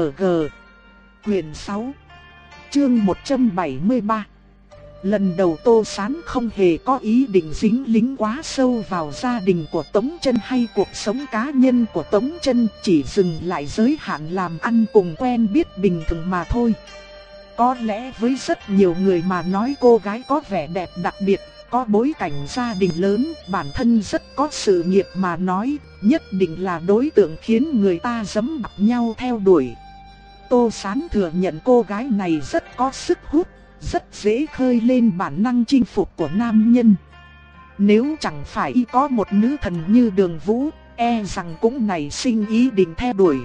Quyền sáu, chương một trăm bảy mươi ba. Lần đầu Tô Sán không hề có ý định dính lính quá sâu vào gia đình của Tống Chân hay cuộc sống cá nhân của Tống Chân, chỉ dừng lại giới hạn làm ăn cùng quen biết bình thường mà thôi. Có lẽ với rất nhiều người mà nói cô gái có vẻ đẹp đặc biệt, có bối cảnh gia đình lớn, bản thân rất có sự nghiệp mà nói, nhất định là đối tượng khiến người ta giẫm đạp nhau theo đuổi. Tô Sán thừa nhận cô gái này rất có sức hút, rất dễ khơi lên bản năng chinh phục của nam nhân. Nếu chẳng phải y có một nữ thần như Đường Vũ, e rằng cũng nảy sinh ý định theo đuổi.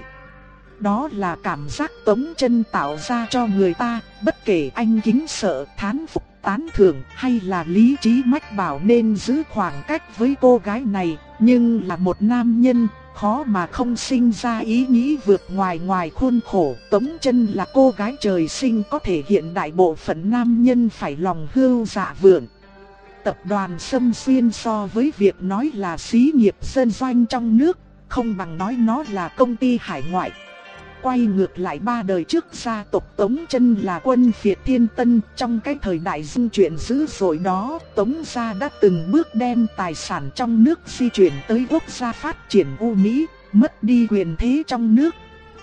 Đó là cảm giác Tống Chân tạo ra cho người ta, bất kể anh kính sợ, thán phục, tán thưởng hay là lý trí mách bảo nên giữ khoảng cách với cô gái này. Nhưng là một nam nhân, khó mà không sinh ra ý nghĩ vượt ngoài ngoài khuôn khổ. Tống Chân là cô gái trời sinh có thể hiện đại bộ phận nam nhân phải lòng hưu dạ vượng. Tập đoàn Sâm Xuyên so với việc nói là xí nghiệp dân doanh trong nước, không bằng nói nó là công ty hải ngoại. Quay ngược lại ba đời trước, gia tộc Tống Chân là quân phiệt thiên tân. Trong cái thời đại dung chuyển dữ dội đó, Tống gia đã từng bước đem tài sản trong nước di chuyển tới quốc gia phát triển U Mỹ, mất đi quyền thế trong nước.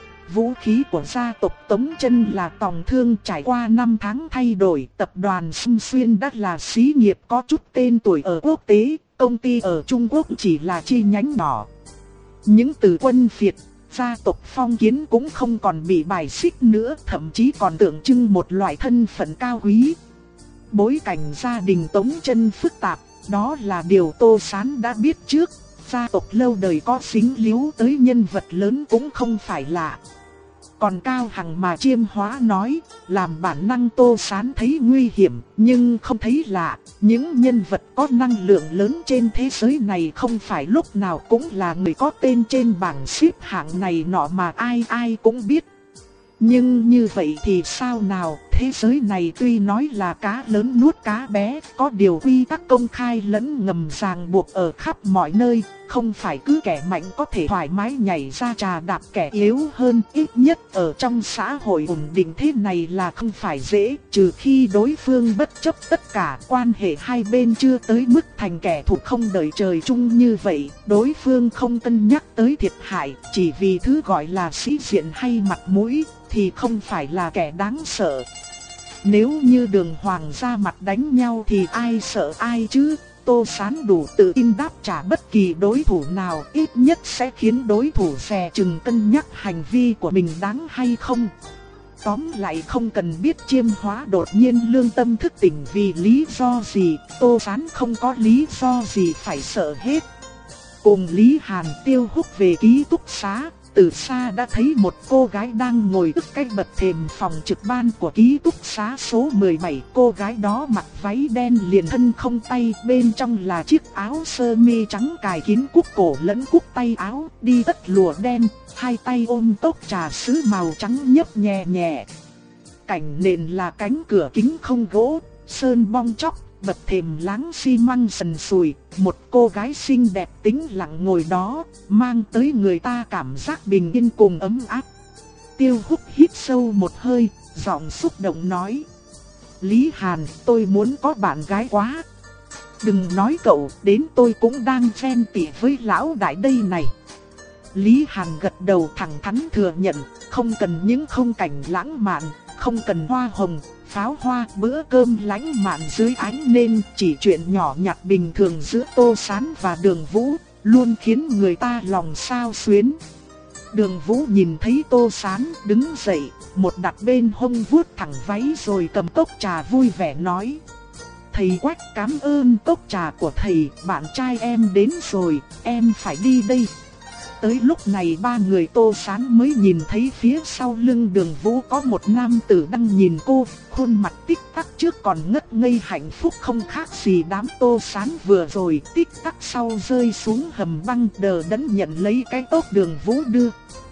Vũ khí của gia tộc Tống Chân là tòng thương, trải qua năm tháng thay đổi. Tập đoàn Sâm Xuyên đã là xí nghiệp có chút tên tuổi ở quốc tế, công ty ở Trung Quốc chỉ là chi nhánh nhỏ. Những từ quân phiệt, gia tộc phong kiến cũng không còn bị bài xích nữa, thậm chí còn tượng trưng một loại thân phận cao quý. Bối cảnh gia đình Tống Chân phức tạp, đó là điều Tô Sán đã biết trước. Gia tộc lâu đời có dính líu tới nhân vật lớn cũng không phải lạ. Còn Cao Hằng mà Chiêm Hóa nói, làm bản năng Tô Sán thấy nguy hiểm, nhưng không thấy lạ. Những nhân vật có năng lượng lớn trên thế giới này không phải lúc nào cũng là người có tên trên bảng xếp hạng này nọ mà ai ai cũng biết. Nhưng như vậy thì sao nào, thế giới này tuy nói là cá lớn nuốt cá bé, có điều quy tắc công khai lẫn ngầm ràng buộc ở khắp mọi nơi, không phải cứ kẻ mạnh có thể thoải mái nhảy ra trà đạp kẻ yếu hơn. Ít nhất ở trong xã hội ổn định thế này là không phải dễ, trừ khi đối phương bất chấp tất cả, quan hệ hai bên chưa tới mức thành kẻ thù không đợi trời chung như vậy. Đối phương không cân nhắc tới thiệt hại, chỉ vì thứ gọi là sĩ diện hay mặt mũi, thì không phải là kẻ đáng sợ. Nếu như Đường Hoàng ra mặt đánh nhau thì ai sợ ai chứ? Tô Sán đủ tự tin đáp trả bất kỳ đối thủ nào, ít nhất sẽ khiến đối thủ dè chừng cân nhắc hành vi của mình đáng hay không. Tóm lại không cần biết Chiêm Hóa đột nhiên lương tâm thức tỉnh vì lý do gì, Tô Sán không có lý do gì phải sợ hết. Cùng Lý Hàn Tiêu hút về ký túc xá, từ xa đã thấy một cô gái đang ngồi trước cái bậc thềm phòng trực ban của ký túc xá số mười bảy. Cô gái đó mặc váy đen liền thân không tay, bên trong là chiếc áo sơ mi trắng cài kín cúc cổ lẫn cúc tay áo, đi tất lụa đen, hai tay ôm cốc trà sứ màu trắng nhấp nhẹ nhẹ. Cảnh nền là cánh cửa kính không gỗ, sơn bong chóc, bậc thềm láng xi măng sần sùi, một cô gái xinh đẹp tĩnh lặng ngồi đó, mang tới người ta cảm giác bình yên cùng ấm áp. Tiêu Húc hít sâu một hơi, giọng xúc động nói: Lý Hàn, tôi muốn có bạn gái quá. Đừng nói cậu, đến tôi cũng đang ghen tị với lão đại đây này. Lý Hàn gật đầu thẳng thắn thừa nhận, không cần những khung cảnh lãng mạn, không cần hoa hồng, pháo hoa, bữa cơm lãng mạn dưới ánh nên chỉ chuyện nhỏ nhặt bình thường giữa Tô Sán và Đường Vũ, luôn khiến người ta lòng xao xuyến. Đường Vũ nhìn thấy Tô Sán đứng dậy, một đặt bên hông vuốt thẳng váy rồi cầm cốc trà vui vẻ nói: Thầy Quách cảm ơn cốc trà của thầy, bạn trai em đến rồi, em phải đi đây. Tới lúc này ba người Tô Sán mới nhìn thấy phía sau lưng Đường Vũ có một nam tử đang nhìn cô, khuôn mặt tích tắc trước còn ngất ngây hạnh phúc không khác gì đám Tô Sán vừa rồi, tích tắc sau rơi xuống hầm băng đờ đẫn nhận lấy cái cốc Đường Vũ đưa.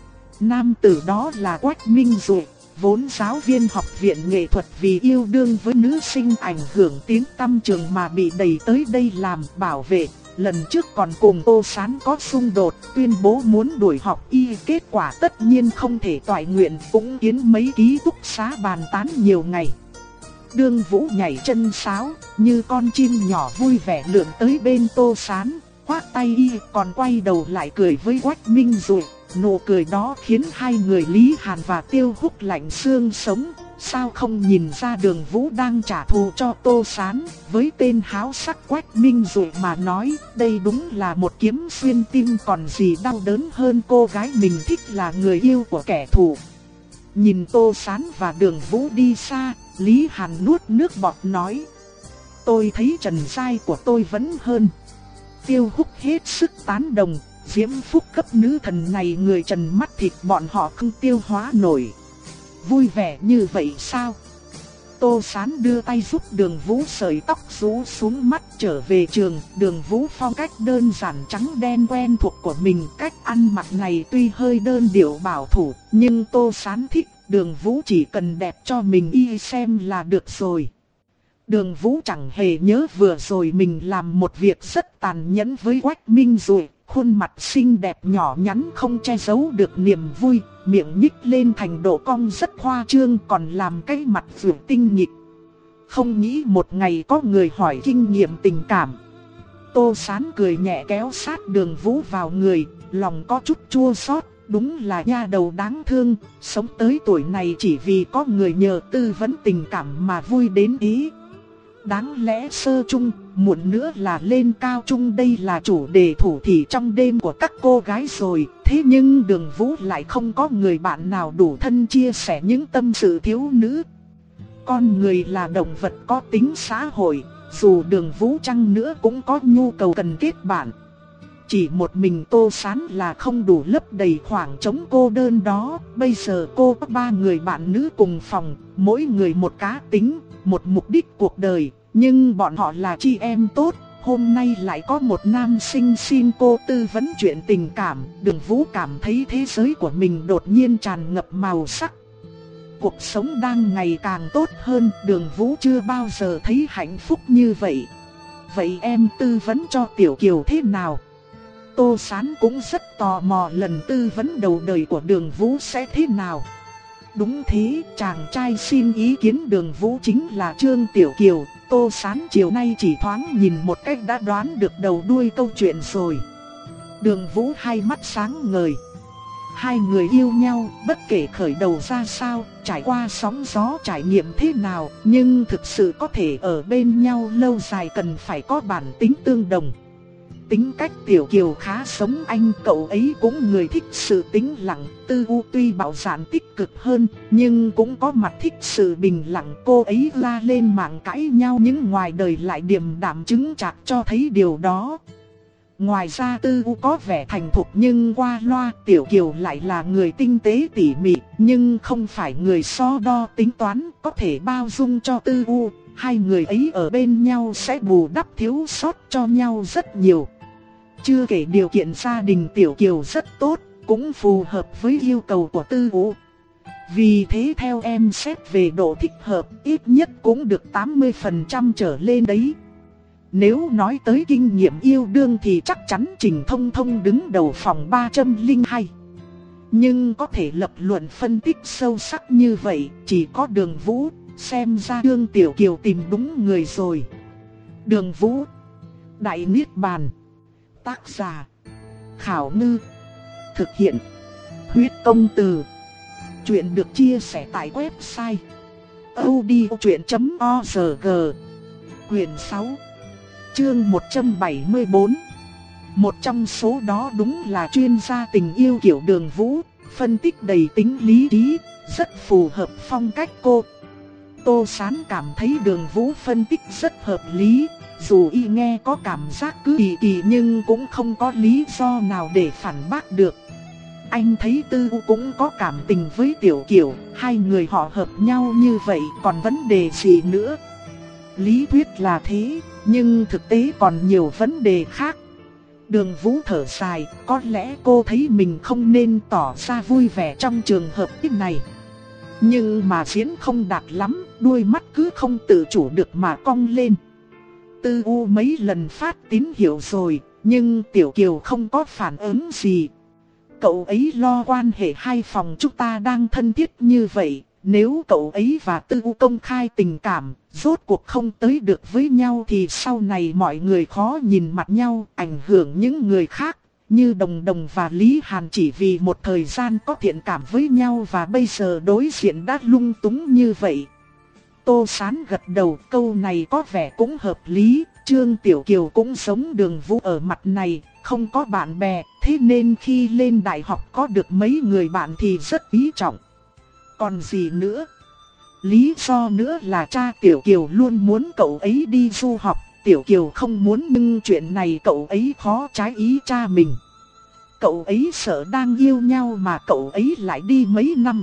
Nam tử đó là Quách Minh Dụ, vốn giáo viên học viện nghệ thuật vì yêu đương với nữ sinh ảnh hưởng tiếng tăm trường mà bị đẩy tới đây làm bảo vệ. Lần trước còn cùng Tô Sán có xung đột, tuyên bố muốn đuổi học y, kết quả tất nhiên không thể toại nguyện, cũng khiến mấy ký túc xá bàn tán nhiều ngày. Đường Vũ nhảy chân sáo, như con chim nhỏ vui vẻ lượn tới bên Tô Sán, khoác tay y, còn quay đầu lại cười với Quách Minh Dụ. Nụ cười đó khiến hai người Lý Hàn và Tiêu Húc lạnh xương sống. Sao không nhìn ra Đường Vũ đang trả thù cho Tô Sán, với tên háo sắc Quách Minh Dụ mà nói, đây đúng là một kiếm xuyên tim, còn gì đau đớn hơn cô gái mình thích là người yêu của kẻ thù. Nhìn Tô Sán và Đường Vũ đi xa, Lý Hàn nuốt nước bọt nói: Tôi thấy trần giai của tôi vẫn hơn. Tiêu Húc hết sức tán đồng, diễm phúc cấp nữ thần này người trần mắt thịt bọn họ không tiêu hóa nổi. Vui vẻ như vậy sao? Tô Sán đưa tay giúp Đường Vũ sợi tóc rũ xuống mắt trở về trường. Đường Vũ phong cách đơn giản trắng đen quen thuộc của mình, cách ăn mặc này tuy hơi đơn điệu bảo thủ, nhưng Tô Sán thích. Đường Vũ chỉ cần đẹp cho mình y xem là được rồi. Đường Vũ chẳng hề nhớ vừa rồi mình làm một việc rất tàn nhẫn với Quách Minh Dụ. Khuôn mặt xinh đẹp nhỏ nhắn không che giấu được niềm vui, miệng nhích lên thành độ cong rất khoa trương, còn làm cái mặt vừa tinh nghịch. Không nghĩ một ngày có người hỏi kinh nghiệm tình cảm. Tô Sán cười nhẹ kéo sát Đường Vũ vào người, lòng có chút chua xót. Đúng là nha đầu đáng thương, sống tới tuổi này chỉ vì có người nhờ tư vấn tình cảm mà vui đến ý. Đáng lẽ sơ trung, muộn nữa là lên cao trung, đây là chủ đề thủ thỉ trong đêm của các cô gái rồi. Thế nhưng Đường Vũ lại không có người bạn nào đủ thân chia sẻ những tâm sự thiếu nữ. Con người là động vật có tính xã hội, dù Đường Vũ chăng nữa cũng có nhu cầu cần kết bạn. Chỉ một mình Tô Sán là không đủ lấp đầy khoảng trống cô đơn đó. Bây giờ cô có ba người bạn nữ cùng phòng, mỗi người một cá tính, một mục đích cuộc đời, nhưng bọn họ là chị em tốt. Hôm nay lại có một nam sinh xin cô tư vấn chuyện tình cảm. Đường Vũ cảm thấy thế giới của mình đột nhiên tràn ngập màu sắc. Cuộc sống đang ngày càng tốt hơn, Đường Vũ chưa bao giờ thấy hạnh phúc như vậy. Vậy em tư vấn cho Tiểu Kiều thế nào? Tô Sán cũng rất tò mò lần tư vấn đầu đời của Đường Vũ sẽ thế nào. Đúng thế, chàng trai xin ý kiến Đường Vũ chính là Trương Tiểu Kiều. Tô Sán chiều nay chỉ thoáng nhìn một cách đã đoán được đầu đuôi câu chuyện rồi. Đường Vũ hai mắt sáng ngời. Hai người yêu nhau, bất kể khởi đầu ra sao, trải qua sóng gió trải nghiệm thế nào, nhưng thực sự có thể ở bên nhau lâu dài cần phải có bản tính tương đồng. Tính cách Tiểu Kiều khá sống anh, cậu ấy cũng người thích sự tĩnh lặng, tư u, tuy bạo dạn tích cực hơn, nhưng cũng có mặt thích sự bình lặng. Cô ấy la lên mạng cãi nhau nhưng ngoài đời lại điềm đạm chứng chạc cho thấy điều đó. Ngoài ra Tư U có vẻ thành thục nhưng qua loa, Tiểu Kiều lại là người tinh tế tỉ mỉ, nhưng không phải người so đo tính toán, có thể bao dung cho Tư U. Hai người ấy ở bên nhau sẽ bù đắp thiếu sót cho nhau rất nhiều. Chưa kể điều kiện gia đình Tiểu Kiều rất tốt, cũng phù hợp với yêu cầu của Tư U. Vì thế theo em xét về độ thích hợp, ít nhất cũng được tám mươi phần trăm trở lên đấy. Nếu nói tới kinh nghiệm yêu đương thì chắc chắn Trình Thông Thông đứng đầu phòng ba không hai. Nhưng có thể lập luận phân tích sâu sắc như vậy, chỉ có Đường Vũ. Xem ra Trương Tiểu Kiều tìm đúng người rồi. Đường Vũ, Đại Niết Bàn. Tác giả: Khảo Ngư. Thực hiện: Huyết Công Từ. Chuyện được chia sẻ tại website audiochuyện chấm org. Quyển sáu, chương một trăm bảy mươi tư. Một trong số đó đúng là chuyên gia tình yêu kiểu Đường Vũ, phân tích đầy tính lý trí, rất phù hợp phong cách cô. Tô Sán cảm thấy Đường Vũ phân tích rất hợp lý, dù y nghe có cảm giác cứ kỳ kỳ nhưng cũng không có lý do nào để phản bác được. Anh thấy Tư U cũng có cảm tình với Tiểu Kiều, hai người họ hợp nhau như vậy còn vấn đề gì nữa. Lý thuyết là thế, nhưng thực tế còn nhiều vấn đề khác. Đường Vũ thở dài, có lẽ cô thấy mình không nên tỏ ra vui vẻ trong trường hợp thế này. Nhưng mà diễn không đạt lắm, đuôi mắt cứ không tự chủ được mà cong lên. Tư U mấy lần phát tín hiệu rồi, nhưng Tiểu Kiều không có phản ứng gì. Cậu ấy lo quan hệ hai phòng chúng ta đang thân thiết như vậy, nếu cậu ấy và Tư U công khai tình cảm, rốt cuộc không tới được với nhau thì sau này mọi người khó nhìn mặt nhau, ảnh hưởng những người khác. Như Đồng Đồng và Lý Hàn chỉ vì một thời gian có thiện cảm với nhau và bây giờ đối diện đã lung túng như vậy. Tô Sán gật đầu, câu này có vẻ cũng hợp lý. Trương Tiểu Kiều cũng giống Đường Vũ ở mặt này, không có bạn bè, thế nên khi lên đại học có được mấy người bạn thì rất quý trọng. Còn gì nữa? Lý do nữa là cha Tiểu Kiều luôn muốn cậu ấy đi du học. Tiểu Kiều không muốn, nhưng chuyện này cậu ấy khó trái ý cha mình. Cậu ấy sợ đang yêu nhau mà cậu ấy lại đi mấy năm,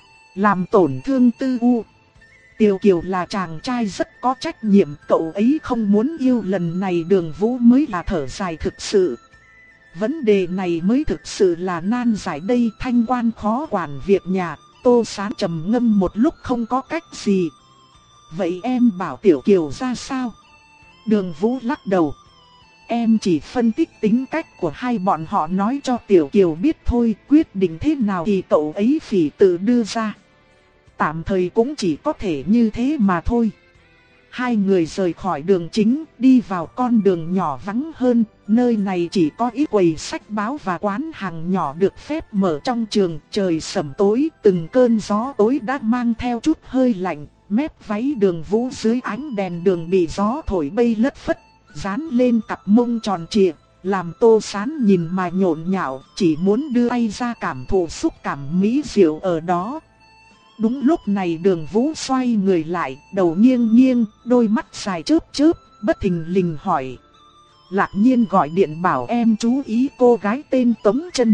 làm tổn thương Tư U. Tiểu Kiều là chàng trai rất có trách nhiệm, cậu ấy không muốn yêu lần này. Đường Vũ mới là thở dài thực sự. Vấn đề này mới thực sự là nan giải đây. Thanh quan khó quản việc nhà. Tô Sán trầm ngâm một lúc không có cách gì. Vậy em bảo Tiểu Kiều ra sao? Đường Vũ lắc đầu. Em chỉ phân tích tính cách của hai bọn họ nói cho Tiểu Kiều biết thôi, quyết định thế nào thì cậu ấy phỉ tự đưa ra. Tạm thời cũng chỉ có thể như thế mà thôi. Hai người rời khỏi đường chính, đi vào con đường nhỏ vắng hơn. Nơi này chỉ có ít quầy sách báo và quán hàng nhỏ được phép mở trong trường. Trời sẩm tối, từng cơn gió tối đã mang theo chút hơi lạnh. Mép váy Đường Vũ dưới ánh đèn đường bị gió thổi bay lất phất, dán lên cặp mông tròn trịa, làm Tô Sán nhìn mà nhộn nhạo, chỉ muốn đưa tay ra cảm thụ xúc cảm mỹ diệu ở đó. Đúng lúc này Đường Vũ xoay người lại, đầu nghiêng nghiêng, đôi mắt dài chớp chớp, bất thình lình hỏi. Lạc Nhiên gọi điện bảo em chú ý cô gái tên Tống Trân.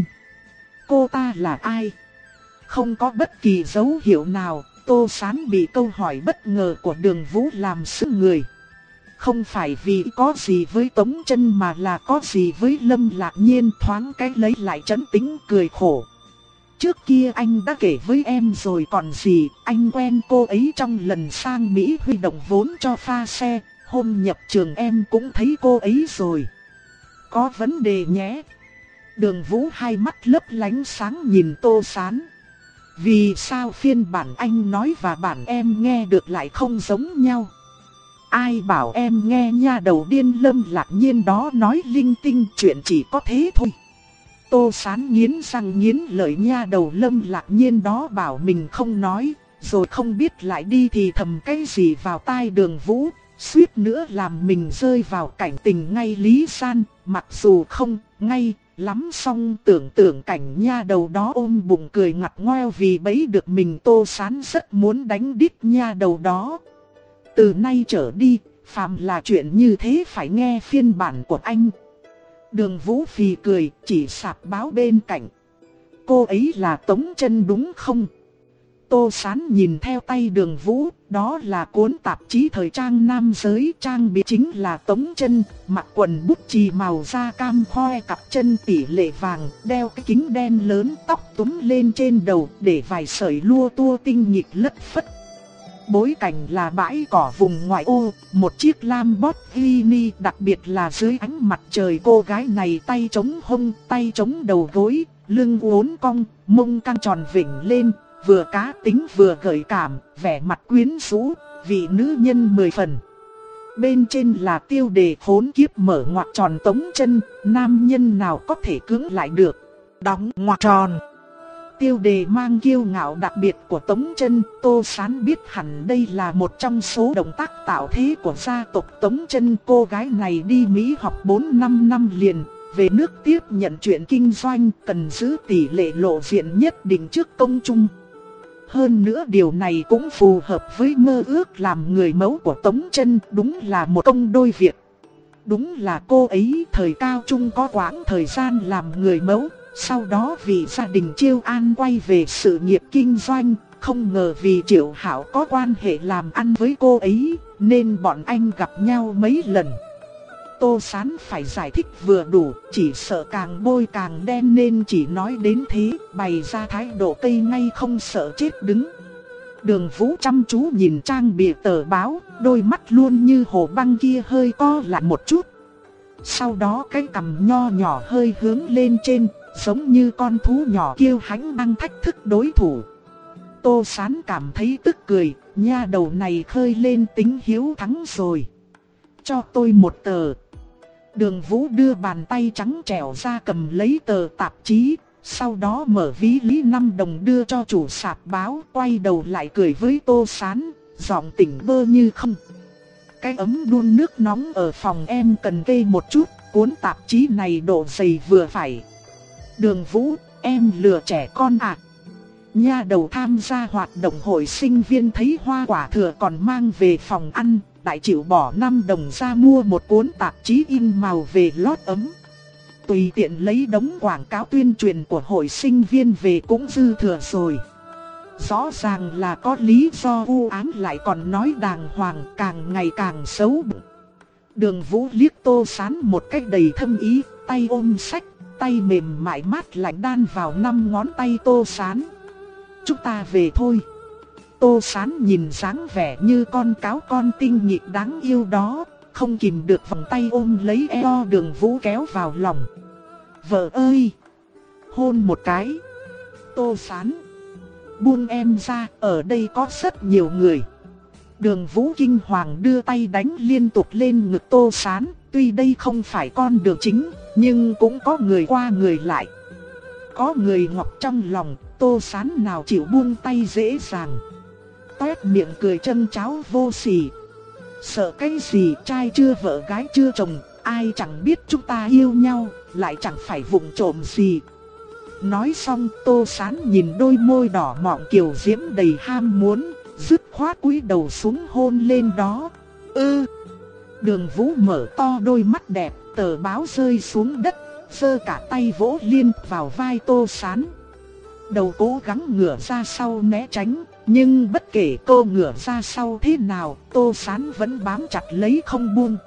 Cô ta là ai? Không có bất kỳ dấu hiệu nào, Tô Sán bị câu hỏi bất ngờ của Đường Vũ làm sững người. Không phải vì có gì với Tống Trân mà là có gì với Lâm Lạc Nhiên. Thoáng cái lấy lại trấn tĩnh cười khổ. Trước kia anh đã kể với em rồi còn gì, anh quen cô ấy trong lần sang Mỹ huy động vốn cho pha xe. Hôm nhập trường em cũng thấy cô ấy rồi. Có vấn đề nhé. Đường Vũ hai mắt lấp lánh sáng nhìn Tô Sán. Vì sao phiên bản anh nói và bản em nghe được lại không giống nhau? Ai bảo em nghe nha đầu điên Lâm Lạc Nhiên đó nói linh tinh, chuyện chỉ có thế thôi. Tô Sán nghiến răng nghiến lợi, nha đầu Lâm Lạc Nhiên đó bảo mình không nói, rồi không biết lại đi thì thầm cái gì vào tai Đường Vũ, suýt nữa làm mình rơi vào cảnh tình ngay lý san. Mặc dù không ngay lắm, song tưởng tượng cảnh nha đầu đó ôm bụng cười ngặt ngoeo vì bấy được mình, Tô Sán rất muốn đánh đít nha đầu đó. Từ nay trở đi, phàm là chuyện như thế phải nghe phiên bản của anh. Đường Vũ phì cười, chỉ sạp báo bên cạnh. Cô ấy là Tống Chân đúng không? Tô Sán nhìn theo tay Đường Vũ, đó là cuốn tạp chí thời trang nam giới, trang bìa chính là Tống Chân, mặc quần bút chì màu da cam, khoe cặp chân tỷ lệ vàng, đeo cái kính đen lớn, tóc túm lên trên đầu, để vài sợi lua tua tinh nghịch lất phất. Bối cảnh là bãi cỏ vùng ngoại ô, một chiếc Lamborghini, đặc biệt là dưới ánh mặt trời, cô gái này tay chống hông, tay chống đầu gối, lưng uốn cong, mông căng tròn vểnh lên, vừa cá tính vừa gợi cảm, vẻ mặt quyến rũ, vị nữ nhân mười phần. Bên trên là tiêu đề khốn kiếp mở ngoặc tròn Tống Chân, nam nhân nào có thể cưỡng lại được, đóng ngoặc tròn. Tiêu đề mang kiêu ngạo đặc biệt của Tống Chân, Tô Sán biết hẳn đây là một trong số động tác tạo thế của gia tộc Tống Chân. Cô gái này đi Mỹ học bốn năm năm liền, về nước tiếp nhận chuyện kinh doanh, cần giữ tỷ lệ lộ diện nhất định trước công chúng. Hơn nữa điều này cũng phù hợp với mơ ước làm người mẫu của Tống Chân, đúng là một công đôi việc. Đúng là cô ấy thời cao trung có quãng thời gian làm người mẫu, sau đó vì gia đình Chiêu An quay về sự nghiệp kinh doanh, không ngờ vì Triệu Hảo có quan hệ làm ăn với cô ấy, nên bọn anh gặp nhau mấy lần. Tô Sán phải giải thích vừa đủ, chỉ sợ càng bôi càng đen nên chỉ nói đến thế, bày ra thái độ cây ngay không sợ chết đứng. Đường Vũ chăm chú nhìn trang bìa tờ báo, đôi mắt luôn như hồ băng kia hơi co lại một chút. Sau đó cái cằm nho nhỏ hơi hướng lên trên, giống như con thú nhỏ kiêu hãnh đang thách thức đối thủ. Tô Sán cảm thấy tức cười, nha đầu này khơi lên tính hiếu thắng rồi. Cho tôi một tờ. Đường Vũ đưa bàn tay trắng trẻo ra cầm lấy tờ tạp chí, sau đó mở ví lý năm đồng đưa cho chủ sạp báo, quay đầu lại cười với Tô Sán, giọng tỉnh bơ như không. Cái ấm đun nước nóng ở phòng em cần kê một chút, cuốn tạp chí này độ dày vừa phải. Đường Vũ, em lừa trẻ con à? Nha đầu tham gia hoạt động hội sinh viên thấy hoa quả thừa còn mang về phòng ăn, đại chịu bỏ năm đồng ra mua một cuốn tạp chí in màu về lót ấm. Tùy tiện lấy đống quảng cáo tuyên truyền của hội sinh viên về cũng dư thừa rồi. Rõ ràng là có lý do u ám lại còn nói đàng hoàng, càng ngày càng xấu bụng. Đường Vũ liếc Tô Sán một cách đầy thâm ý, tay ôm sách, tay mềm mại mát lạnh đan vào năm ngón tay Tô Sán. Chúng ta về thôi. Tô Sán nhìn dáng vẻ như con cáo con tinh nghịch đáng yêu đó, không kìm được vòng tay ôm lấy eo Đường Vũ kéo vào lòng. Vợ ơi! Hôn một cái. Tô Sán! Buông em ra, ở đây có rất nhiều người. Đường Vũ kinh hoàng đưa tay đánh liên tục lên ngực Tô Sán, tuy đây không phải con đường chính, nhưng cũng có người qua người lại. Có người ngọc trong lòng, Tô Sán nào chịu buông tay dễ dàng. Toét miệng cười châm cháo vô sỉ. Sợ cái gì, trai chưa vợ gái chưa chồng, ai chẳng biết chúng ta yêu nhau, lại chẳng phải vụng trộm gì. Nói xong Tô Sán nhìn đôi môi đỏ mọng kiều diễm đầy ham muốn, dứt khoát cúi đầu xuống hôn lên đó. Ư! Ừ. Đường Vũ mở to đôi mắt đẹp, tờ báo rơi xuống đất, giơ cả tay vỗ liên vào vai Tô Sán. Đầu cố gắng ngửa ra sau né tránh, nhưng bất kể cô ngửa ra sau thế nào, Tô Sán vẫn bám chặt lấy không buông.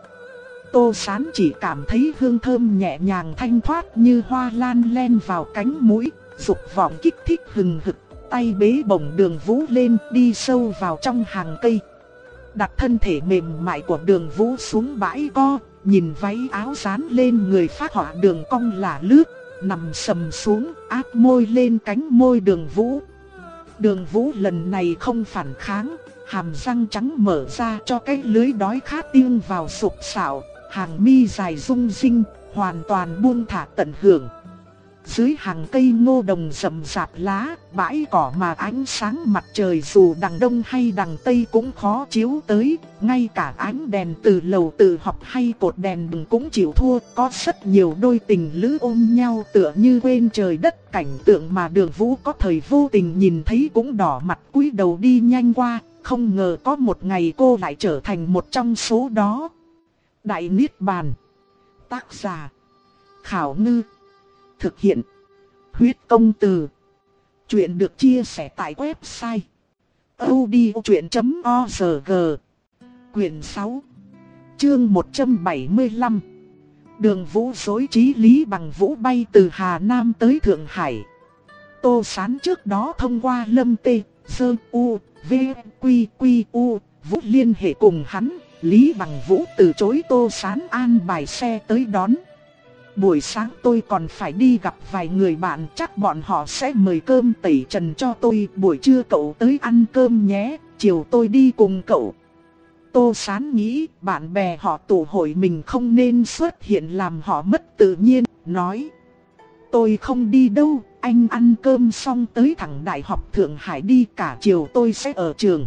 Tô Sán chỉ cảm thấy hương thơm nhẹ nhàng thanh thoát như hoa lan len vào cánh mũi, dục vọng kích thích hừng hực, tay bế bổng Đường Vũ lên đi sâu vào trong hàng cây. Đặt thân thể mềm mại của Đường Vũ xuống bãi co, nhìn váy áo dán lên người phát họa đường cong là lướt, nằm sầm xuống, áp môi lên cánh môi Đường Vũ. Đường Vũ lần này không phản kháng, hàm răng trắng mở ra cho cái lưới đói khát tiêng vào sục sạo, hàng mi dài rung rinh, hoàn toàn buông thả tận hưởng. Dưới hàng cây ngô đồng rậm rạp lá, bãi cỏ mà ánh sáng mặt trời dù đằng đông hay đằng tây cũng khó chiếu tới, ngay cả ánh đèn từ lầu tự học hay cột đèn đường cũng chịu thua. Có rất nhiều đôi tình lữ ôm nhau tựa như quên trời đất, cảnh tượng mà Đường Vũ có thời vô tình nhìn thấy cũng đỏ mặt cúi đầu đi nhanh qua, không ngờ có một ngày cô lại trở thành một trong số đó. Đại Niết Bàn. Tác giả Khảo ngư. Thực hiện. Huyết công từ. Chuyện được chia sẻ tại website audiochuyện chấm org. Quyển sáu. Chương một trăm bảy mươi lăm. Đường Vũ dối trí Lý Bằng Vũ bay từ Hà Nam tới Thượng Hải. Tô Sán trước đó thông qua Lâm Tê, Sơ U, V, Quy, Quy, U, Vũ liên hệ cùng hắn. Lý Bằng Vũ từ chối Tô Sán an bài xe tới đón. Buổi sáng tôi còn phải đi gặp vài người bạn, chắc bọn họ sẽ mời cơm tẩy trần cho tôi. Buổi trưa cậu tới ăn cơm nhé, chiều tôi đi cùng cậu. Tô Sán nghĩ bạn bè họ tụ hội mình không nên xuất hiện làm họ mất tự nhiên, nói: tôi không đi đâu, anh ăn cơm xong tới thẳng Đại học Thượng Hải đi, cả chiều tôi sẽ ở trường.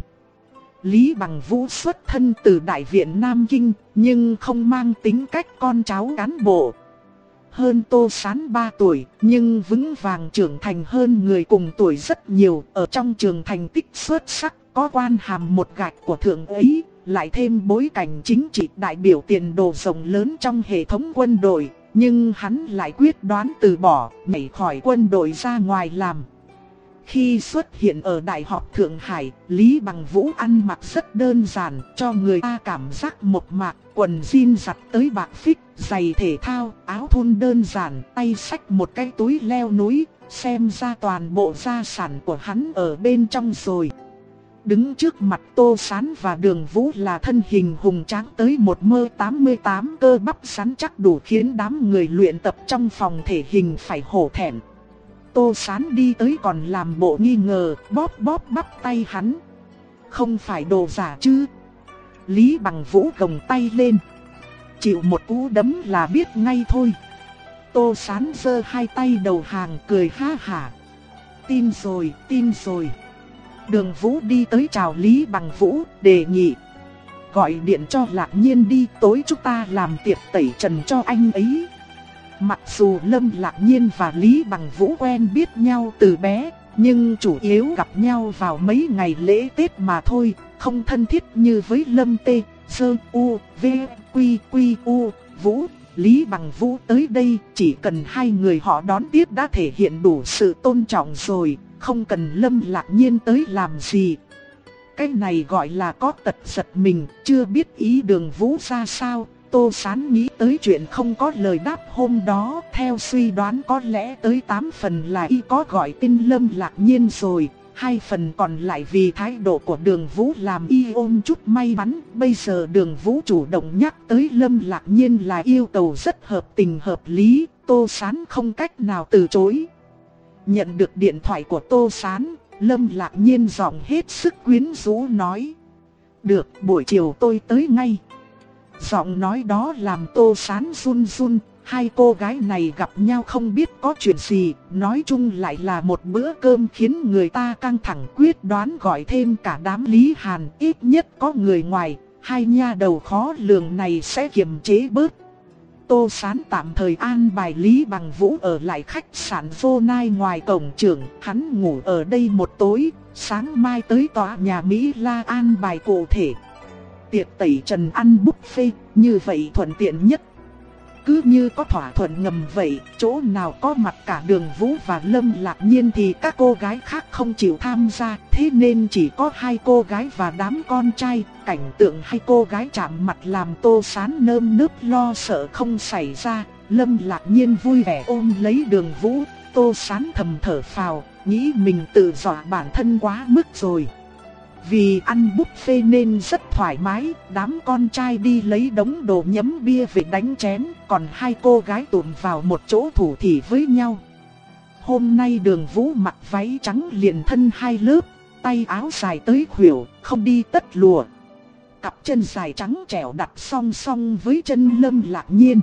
Lý Bằng Vũ xuất thân từ Đại viện Nam Kinh, nhưng không mang tính cách con cháu cán bộ. Hơn Tô Sán ba tuổi, nhưng vững vàng trưởng thành hơn người cùng tuổi rất nhiều. Ở trong trường thành tích xuất sắc, có quan hàm một gạch của thượng úy, lại thêm bối cảnh chính trị đại biểu tiền đồ rộng lớn trong hệ thống quân đội. Nhưng hắn lại quyết đoán từ bỏ, nhảy khỏi quân đội ra ngoài làm. Khi xuất hiện ở Đại học Thượng Hải, Lý Bằng Vũ ăn mặc rất đơn giản, cho người ta cảm giác mộc mạc, quần jean giặt tới bạc phích, giày thể thao, áo thun đơn giản, tay xách một cái túi leo núi, xem ra toàn bộ gia sản của hắn ở bên trong rồi. Đứng trước mặt Tô Sán và Đường Vũ là thân hình hùng tráng tới một mơ tám mươi tám, cơ bắp rắn chắc đủ khiến đám người luyện tập trong phòng thể hình phải hổ thẹn. Tô Sán đi tới còn làm bộ nghi ngờ, bóp bóp bắp tay hắn. Không phải đồ giả chứ? Lý Bằng Vũ gồng tay lên. Chịu một cú đấm là biết ngay thôi. Tô Sán giơ hai tay đầu hàng cười ha hả. Tin rồi, tin rồi. Đường Vũ đi tới chào Lý Bằng Vũ, đề nghị: gọi điện cho Lạc Nhiên đi, tối chúng ta làm tiệc tẩy trần cho anh ấy. Mặc dù Lâm Lạc Nhiên và Lý Bằng Vũ quen biết nhau từ bé, nhưng chủ yếu gặp nhau vào mấy ngày lễ Tết mà thôi, không thân thiết như với Lâm Tê, Sơ U, V, Quy, Quy, U, Vũ. Lý Bằng Vũ tới đây, chỉ cần hai người họ đón tiếp đã thể hiện đủ sự tôn trọng rồi, không cần Lâm Lạc Nhiên tới làm gì. Cái này gọi là có tật giật mình, chưa biết ý Đường Vũ ra sao. Tô Sán nghĩ tới chuyện không có lời đáp hôm đó, theo suy đoán có lẽ tới tám phần là y có gọi tin Lâm Lạc Nhiên rồi, hai phần còn lại vì thái độ của Đường Vũ làm y ôm chút may mắn. Bây giờ Đường Vũ chủ động nhắc tới Lâm Lạc Nhiên là yêu cầu rất hợp tình hợp lý, Tô Sán không cách nào từ chối. Nhận được điện thoại của Tô Sán, Lâm Lạc Nhiên giọng hết sức quyến rũ nói: được, buổi chiều tôi tới ngay. Giọng nói đó làm Tô Sán run run, hai cô gái này gặp nhau không biết có chuyện gì, nói chung lại là một bữa cơm khiến người ta căng thẳng, quyết đoán gọi thêm cả đám Lý Hàn, ít nhất có người ngoài, hai nha đầu khó lường này sẽ kiềm chế bớt. Tô Sán tạm thời an bài Lý Bằng Vũ ở lại khách sạn Vô Nai ngoài cổng trường, hắn ngủ ở đây một tối, sáng mai tới tòa nhà Mỹ La an bài cụ thể. Tiệc tẩy trần ăn buffet, như vậy thuận tiện nhất. Cứ như có thỏa thuận ngầm vậy, chỗ nào có mặt cả Đường Vũ và Lâm Lạc Nhiên thì các cô gái khác không chịu tham gia, thế nên chỉ có hai cô gái và đám con trai. Cảnh tượng hai cô gái chạm mặt làm Tô Sán nơm nớp lo sợ không xảy ra. Lâm Lạc Nhiên vui vẻ ôm lấy Đường Vũ, Tô Sán thầm thở phào, nghĩ mình tự dọa bản thân quá mức rồi. Vì ăn buffet nên rất thoải mái, đám con trai đi lấy đống đồ nhấm bia về đánh chén, còn hai cô gái tụm vào một chỗ thủ thỉ với nhau. Hôm nay Đường Vũ mặc váy trắng liền thân hai lớp, tay áo dài tới khuỷu, không đi tất lùa. Cặp chân dài trắng trẻo đặt song song với chân Lâm Lạc Nhiên.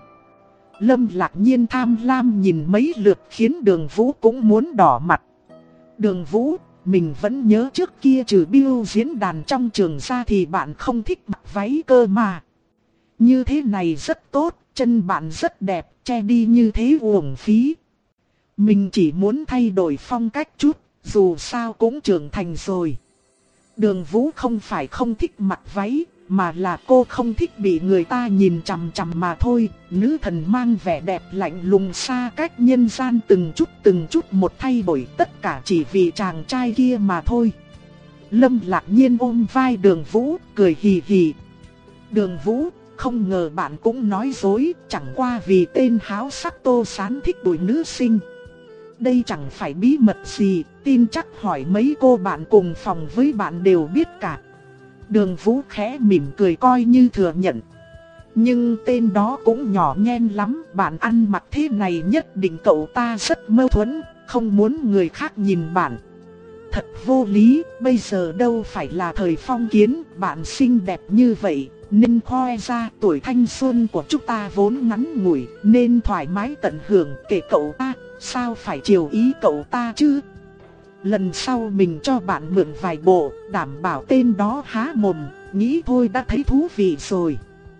Lâm Lạc Nhiên tham lam nhìn mấy lượt khiến Đường Vũ cũng muốn đỏ mặt. Đường Vũ, mình vẫn nhớ trước kia trừ biểu diễn đàn trong trường ra thì bạn không thích mặc váy cơ mà. Như thế này rất tốt, chân bạn rất đẹp, che đi như thế uổng phí. Mình chỉ muốn thay đổi phong cách chút, dù sao cũng trưởng thành rồi. Đường Vũ không phải không thích mặc váy, mà là cô không thích bị người ta nhìn chằm chằm mà thôi. Nữ thần mang vẻ đẹp lạnh lùng xa cách nhân gian từng chút từng chút một thay đổi, tất cả chỉ vì chàng trai kia mà thôi. Lâm Lạc Nhiên ôm vai Đường Vũ, cười hì hì. Đường Vũ, không ngờ bạn cũng nói dối, chẳng qua vì tên háo sắc Tô Sán thích đuổi nữ sinh. Đây chẳng phải bí mật gì, tin chắc hỏi mấy cô bạn cùng phòng với bạn đều biết cả. Đường Vũ khẽ mỉm cười coi như thừa nhận. Nhưng tên đó cũng nhỏ nhen lắm, bạn ăn mặc thế này nhất định cậu ta rất mâu thuẫn, không muốn người khác nhìn bạn. Thật vô lý, bây giờ đâu phải là thời phong kiến, bạn xinh đẹp như vậy, nên khoe ra. Tuổi thanh xuân của chúng ta vốn ngắn ngủi, nên thoải mái tận hưởng. Kể cậu ta, sao phải chiều ý cậu ta chứ? Lần sau mình cho bạn mượn vài bộ, đảm bảo tên đó há mồm, nghĩ thôi đã thấy thú vị rồi.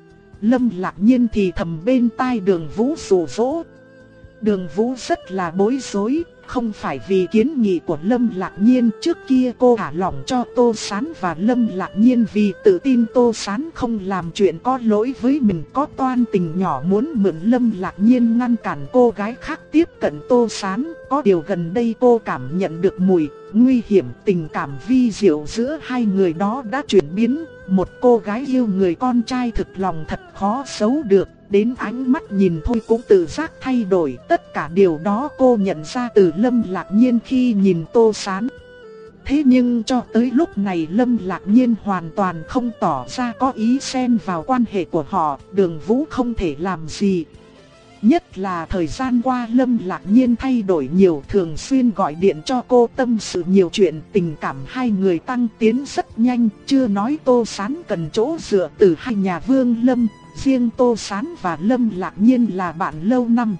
Lâm Lạc Nhiên thì thầm bên tai Đường Vũ dụ dỗ. Đường Vũ rất là bối rối, không phải vì kiến nghị của Lâm Lạc Nhiên. Trước kia cô thả lỏng cho Tô Sán và Lâm Lạc Nhiên vì tự tin Tô Sán không làm chuyện có lỗi với mình, có toan tình nhỏ muốn mượn Lâm Lạc Nhiên ngăn cản cô gái khác tiếp cận Tô Sán. Có điều gần đây cô cảm nhận được mùi nguy hiểm, tình cảm vi diệu giữa hai người đó đã chuyển biến. Một cô gái yêu người con trai thực lòng thật khó giấu được, đến ánh mắt nhìn thôi cũng tự giác thay đổi. Tất cả điều đó cô nhận ra từ Lâm Lạc Nhiên khi nhìn Tô Sán. Thế nhưng cho tới lúc này Lâm Lạc Nhiên hoàn toàn không tỏ ra có ý xen vào quan hệ của họ. Đường Vũ không thể làm gì. Nhất là thời gian qua Lâm Lạc Nhiên thay đổi nhiều, thường xuyên gọi điện cho cô tâm sự nhiều chuyện. Tình cảm hai người tăng tiến rất nhanh, chưa nói Tô Sán cần chỗ dựa từ hai nhà Vương Lâm. Riêng Tô Sán và Lâm Lạc Nhiên là bạn lâu năm.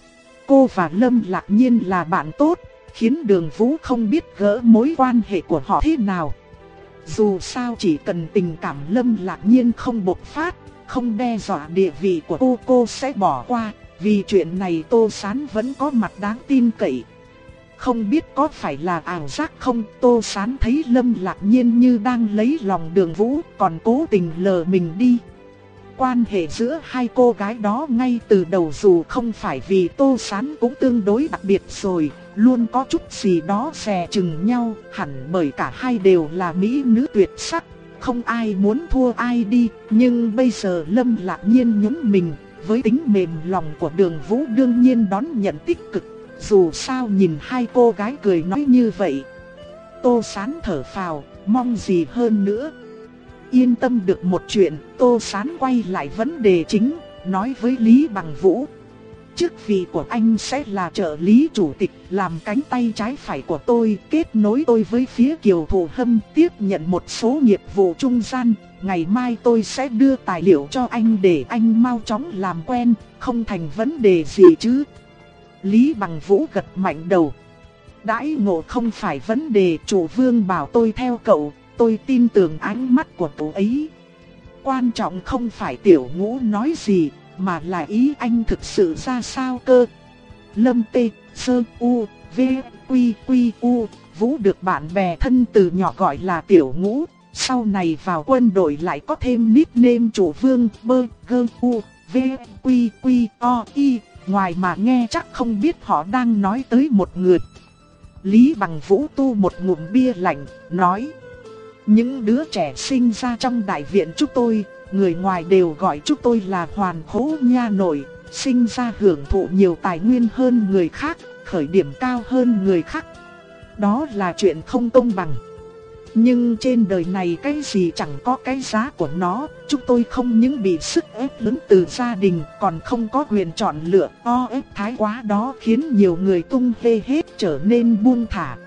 Cô và Lâm Lạc Nhiên là bạn tốt, khiến Đường Vũ không biết gỡ mối quan hệ của họ thế nào. Dù sao chỉ cần tình cảm Lâm Lạc Nhiên không bộc phát, không đe dọa địa vị của cô, cô sẽ bỏ qua. Vì chuyện này Tô Sán vẫn có mặt đáng tin cậy. Không biết có phải là ảo giác không, Tô Sán thấy Lâm Lạc Nhiên như đang lấy lòng Đường Vũ, còn cố tình lờ mình đi. Quan hệ giữa hai cô gái đó ngay từ đầu dù không phải vì Tô Sán cũng tương đối đặc biệt rồi, luôn có chút gì đó dè chừng nhau, hẳn bởi cả hai đều là mỹ nữ tuyệt sắc, không ai muốn thua ai đi. Nhưng bây giờ Lâm Lạc Nhiên nhún mình, với tính mềm lòng của Đường Vũ đương nhiên đón nhận tích cực. Dù sao nhìn hai cô gái cười nói như vậy, Tô Sán thở phào, mong gì hơn nữa. Yên tâm được một chuyện, Tô Sán quay lại vấn đề chính, nói với Lý Bằng Vũ. Chức vị của anh sẽ là trợ lý chủ tịch, làm cánh tay trái phải của tôi, kết nối tôi với phía Kiều Thụ Hâm, tiếp nhận một số nghiệp vụ trung gian. Ngày mai tôi sẽ đưa tài liệu cho anh để anh mau chóng làm quen, không thành vấn đề gì chứ? Lý Bằng Vũ gật mạnh đầu. Đãi ngộ không phải vấn đề, chủ Vương bảo tôi theo cậu, tôi tin tưởng ánh mắt của cậu ấy. Quan trọng không phải Tiểu Ngũ nói gì, mà là ý anh thực sự ra sao cơ. Lâm Tê, Sơ U, V, Quy, Quy, U, Vũ được bạn bè thân từ nhỏ gọi là Tiểu Ngũ. Sau này vào quân đội lại có thêm nickname chủ Vương, Bơ, Gơ, U, V, Quy, Quy, O, Y. Ngoài mà nghe chắc không biết họ đang nói tới một người. Lý Bằng Vũ tu một ngụm bia lạnh, nói. Những đứa trẻ sinh ra trong đại viện chúng tôi, người ngoài đều gọi chúng tôi là hoàn khố nha nội, sinh ra hưởng thụ nhiều tài nguyên hơn người khác, khởi điểm cao hơn người khác. Đó là chuyện không công bằng. Nhưng trên đời này cái gì chẳng có cái giá của nó, chúng tôi không những bị sức ép lớn từ gia đình, còn không có quyền chọn lựa. O ép thái quá đó khiến nhiều người tung hê hết trở nên buông thả.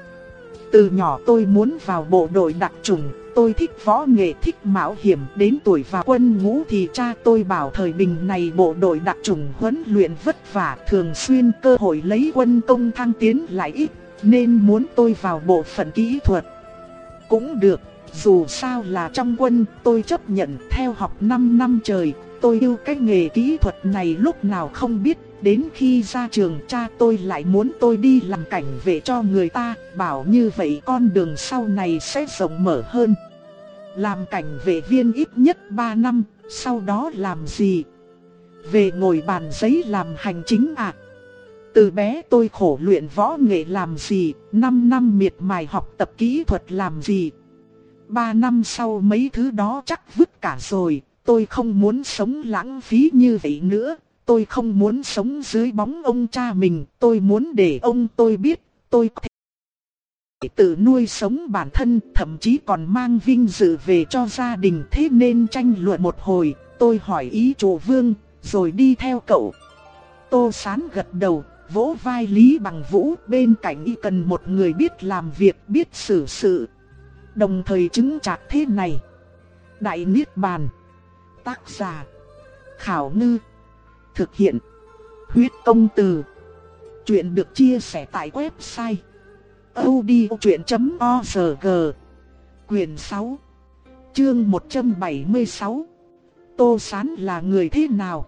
Từ nhỏ tôi muốn vào bộ đội đặc chủng, tôi thích võ nghệ, thích mạo hiểm. Đến tuổi vào quân ngũ thì cha tôi bảo thời bình này bộ đội đặc chủng huấn luyện vất vả, thường xuyên cơ hội lấy quân công thăng tiến lại ít, nên muốn tôi vào bộ phận kỹ thuật. Cũng được, dù sao là trong quân, tôi chấp nhận theo học năm năm trời. Tôi yêu cái nghề kỹ thuật này lúc nào không biết. Đến khi ra trường cha tôi lại muốn tôi đi làm cảnh vệ cho người ta, bảo như vậy con đường sau này sẽ rộng mở hơn. Làm cảnh vệ viên ít nhất ba năm, sau đó làm gì? Về ngồi bàn giấy làm hành chính à? Từ bé tôi khổ luyện võ nghệ làm gì, năm năm miệt mài học tập kỹ thuật làm gì? ba năm sau mấy thứ đó chắc vứt cả rồi, tôi không muốn sống lãng phí như vậy nữa. Tôi không muốn sống dưới bóng ông cha mình, tôi muốn để ông tôi biết, tôi có thể tự nuôi sống bản thân, thậm chí còn mang vinh dự về cho gia đình. Thế nên tranh luận một hồi, tôi hỏi ý chủ Vương, rồi đi theo cậu. Tô Sán gật đầu, vỗ vai Lý Bằng Vũ, bên cạnh y cần một người biết làm việc, biết xử sự. Đồng thời chứng chặt thế này. Đại Niết Bàn. Tác giả Khảo Ngư. Thực hiện Huyết Công Từ. Chuyện được chia sẻ tại website audiochuyện chấm org. Quyền sáu, chương một trăm bảy mươi sáu. Tô Sán là người thế nào?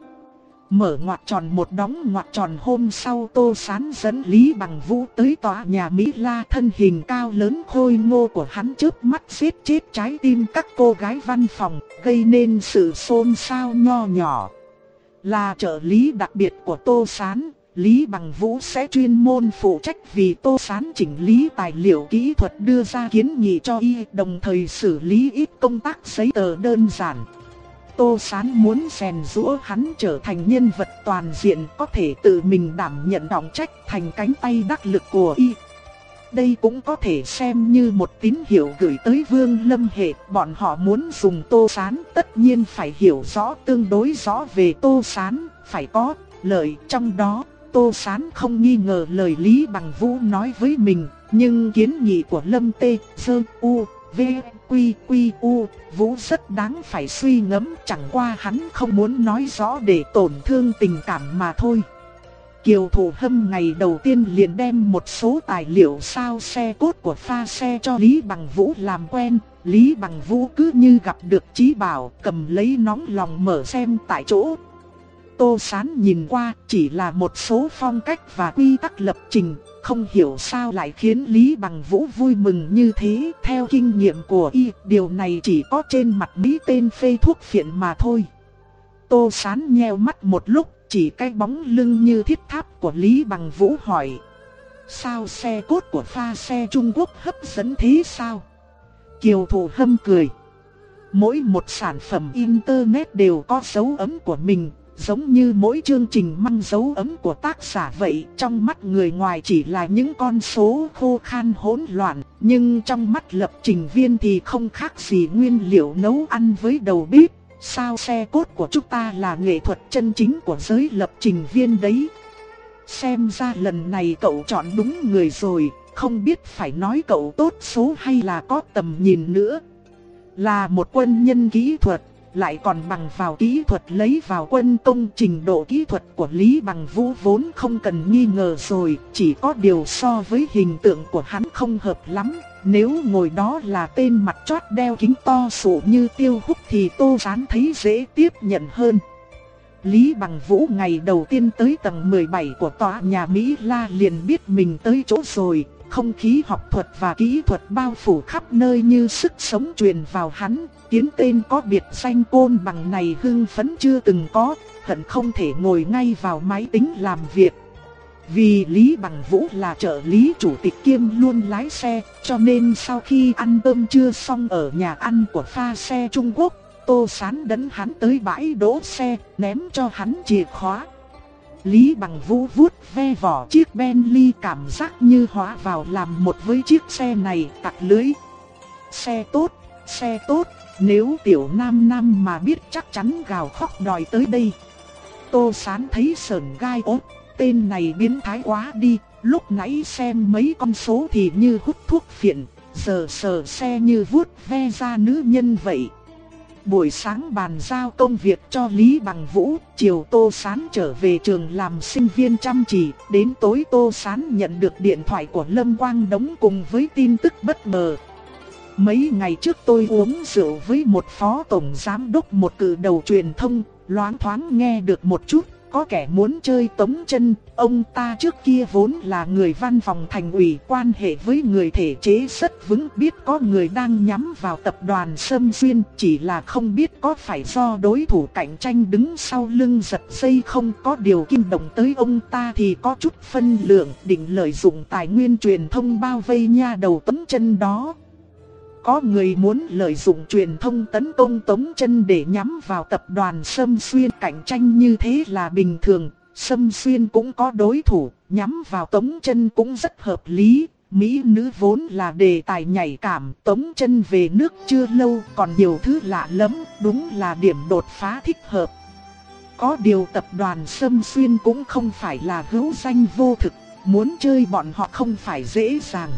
Mở ngoặc tròn một đóng ngoặc tròn. Hôm sau Tô Sán dẫn Lý Bằng Vũ tới tòa nhà Mỹ La. Thân hình cao lớn khôi ngô của hắn chớp mắt giết chết trái tim các cô gái văn phòng, gây nên sự xôn xao nho nhỏ. Là trợ lý đặc biệt của Tô Sán, Lý Bằng Vũ sẽ chuyên môn phụ trách vì Tô Sán chỉnh lý tài liệu kỹ thuật, đưa ra kiến nghị cho y, đồng thời xử lý ít công tác giấy tờ đơn giản. Tô Sán muốn rèn giũa hắn trở thành nhân vật toàn diện, có thể tự mình đảm nhận trọng trách, thành cánh tay đắc lực của y. Đây cũng có thể xem như một tín hiệu gửi tới Vương Lâm Hệ. Bọn họ muốn dùng Tô Sán, tất nhiên phải hiểu rõ tương đối rõ về Tô Sán, phải có lợi trong đó. Tô Sán không nghi ngờ lời Lý Bằng Vũ nói với mình, nhưng kiến nghị của Lâm Tê, Sơ, U, V, Quy, Quy, U, Vũ rất đáng phải suy ngẫm. Chẳng qua hắn không muốn nói rõ để tổn thương tình cảm mà thôi. Kiều Thủ Hâm ngày đầu tiên liền đem một số tài liệu sao xe cốt của pha xe cho Lý Bằng Vũ làm quen. Lý Bằng Vũ cứ như gặp được trí bảo, cầm lấy nóng lòng mở xem tại chỗ. Tô Sán nhìn qua chỉ là một số phong cách và quy tắc lập trình, không hiểu sao lại khiến Lý Bằng Vũ vui mừng như thế. Theo kinh nghiệm của y, điều này chỉ có trên mặt mỹ tên phê thuốc phiện mà thôi. Tô Sán nheo mắt một lúc, chỉ cái bóng lưng như thiết tháp của Lý Bằng Vũ hỏi: sao xe cốt của pha xe Trung Quốc hấp dẫn thế sao? Kiều Thủ Hâm cười: mỗi một sản phẩm internet đều có dấu ấn của mình, giống như mỗi chương trình mang dấu ấn của tác giả vậy. Trong mắt người ngoài chỉ là những con số khô khan hỗn loạn, nhưng trong mắt lập trình viên thì không khác gì nguyên liệu nấu ăn với đầu bếp. Sao xe cốt của chúng ta là nghệ thuật chân chính của giới lập trình viên đấy. Xem ra lần này cậu chọn đúng người rồi, không biết phải nói cậu tốt số hay là có tầm nhìn nữa. Là một quân nhân kỹ thuật, lại còn bằng vào kỹ thuật lấy vào quân công. Trình độ kỹ thuật của Lý Bằng Vũ vốn không cần nghi ngờ rồi, chỉ có điều so với hình tượng của hắn không hợp lắm. Nếu ngồi đó là tên mặt chót đeo kính to sụ như Tiêu Húc thì Tô Sán thấy dễ tiếp nhận hơn. Lý Bằng Vũ ngày đầu tiên tới tầng mười bảy của tòa nhà Mỹ La liền biết mình tới chỗ rồi. Không khí học thuật và kỹ thuật bao phủ khắp nơi như sức sống truyền vào hắn. Tiến tên có biệt danh Côn Bằng này hưng phấn chưa từng có, hận không thể ngồi ngay vào máy tính làm việc. Vì Lý Bằng Vũ là trợ lý chủ tịch kiêm luôn lái xe, cho nên sau khi ăn cơm trưa xong ở nhà ăn của pha xe Trung Quốc, Tô Sán dẫn hắn tới bãi đỗ xe, ném cho hắn chìa khóa. Lý Bằng Vũ vuốt ve vỏ chiếc Bentley, cảm giác như hóa vào làm một với chiếc xe này, tặc lưỡi: xe tốt, xe tốt, nếu Tiểu Nam Nam mà biết chắc chắn gào khóc đòi tới đây. Tô Sán thấy sởn gai ốt, tên này biến thái quá đi, lúc nãy xem mấy con số thì như hút thuốc phiện, giờ sờ xe như vuốt ve da nữ nhân vậy. Buổi sáng bàn giao công việc cho Lý Bằng Vũ, chiều Tô Sán trở về trường làm sinh viên chăm chỉ. Đến tối Tô Sán nhận được điện thoại của Lâm Quang Đống cùng với tin tức bất ngờ. Mấy ngày trước tôi uống rượu với một phó tổng giám đốc một cự đầu truyền thông, loáng thoáng nghe được một chút. có kẻ muốn chơi Tống Chân. Ông ta trước kia vốn là người văn phòng thành ủy, quan hệ với người thể chế rất vững, biết có người đang nhắm vào tập đoàn Sâm Xuyên, chỉ là không biết có phải do đối thủ cạnh tranh đứng sau lưng giật dây không. Có điều kinh động tới ông ta thì có chút phân lượng, định lợi dụng tài nguyên truyền thông bao vây nha đầu Tống Chân đó. Có người muốn lợi dụng truyền thông tấn công Tống Chân để nhắm vào tập đoàn Sâm Xuyên, cạnh tranh như thế là bình thường. Sâm Xuyên cũng có đối thủ, nhắm vào Tống Chân cũng rất hợp lý. Mỹ nữ vốn là đề tài nhạy cảm, Tống Chân về nước chưa lâu còn nhiều thứ lạ lắm, đúng là điểm đột phá thích hợp. Có điều tập đoàn Sâm Xuyên cũng không phải là hữu danh vô thực, muốn chơi bọn họ không phải dễ dàng.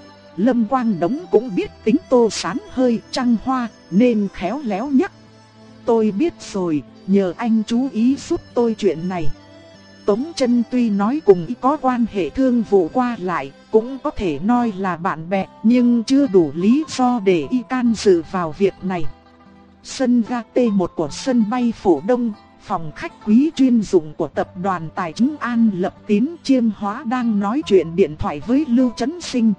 Lâm Quang Đống cũng biết tính Tô Sán hơi trăng hoa, nên khéo léo nhắc. Tôi biết rồi, nhờ anh chú ý giúp tôi chuyện này. Tống Chân tuy nói cùng y có quan hệ thương vụ qua lại, cũng có thể nói là bạn bè, nhưng chưa đủ lý do để y can dự vào việc này. Sân ga T một của sân bay Phổ Đông, phòng khách quý chuyên dụng của tập đoàn tài chính An Lập Tín, Chiêm Hóa đang nói chuyện điện thoại với Lưu Chấn Sinh.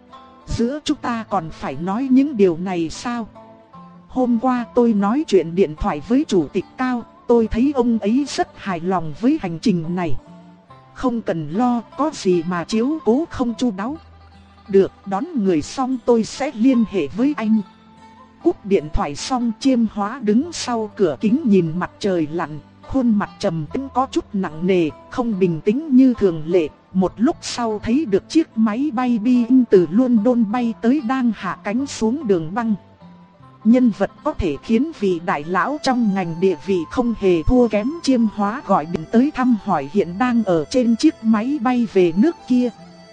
Giữa chúng ta còn phải nói những điều này sao? Hôm qua tôi nói chuyện điện thoại với Chủ tịch Cao, tôi thấy ông ấy rất hài lòng với hành trình này. Không cần lo, có gì mà chiếu cố không chu đáo. Được, đón người xong tôi sẽ liên hệ với anh. Cúp điện thoại xong, Chiêm Hóa đứng sau cửa kính nhìn mặt trời lặn, khuôn mặt trầm tĩnh có chút nặng nề, không bình tĩnh như thường lệ. Một lúc sau thấy được chiếc máy bay Boeing từ London bay tới đang hạ cánh xuống đường băng. Nhân vật có thể khiến vị đại lão trong ngành địa vị không hề thua kém. Chiêm Hóa gọi điện tới thăm hỏi hiện đang ở trên chiếc máy bay về nước kia.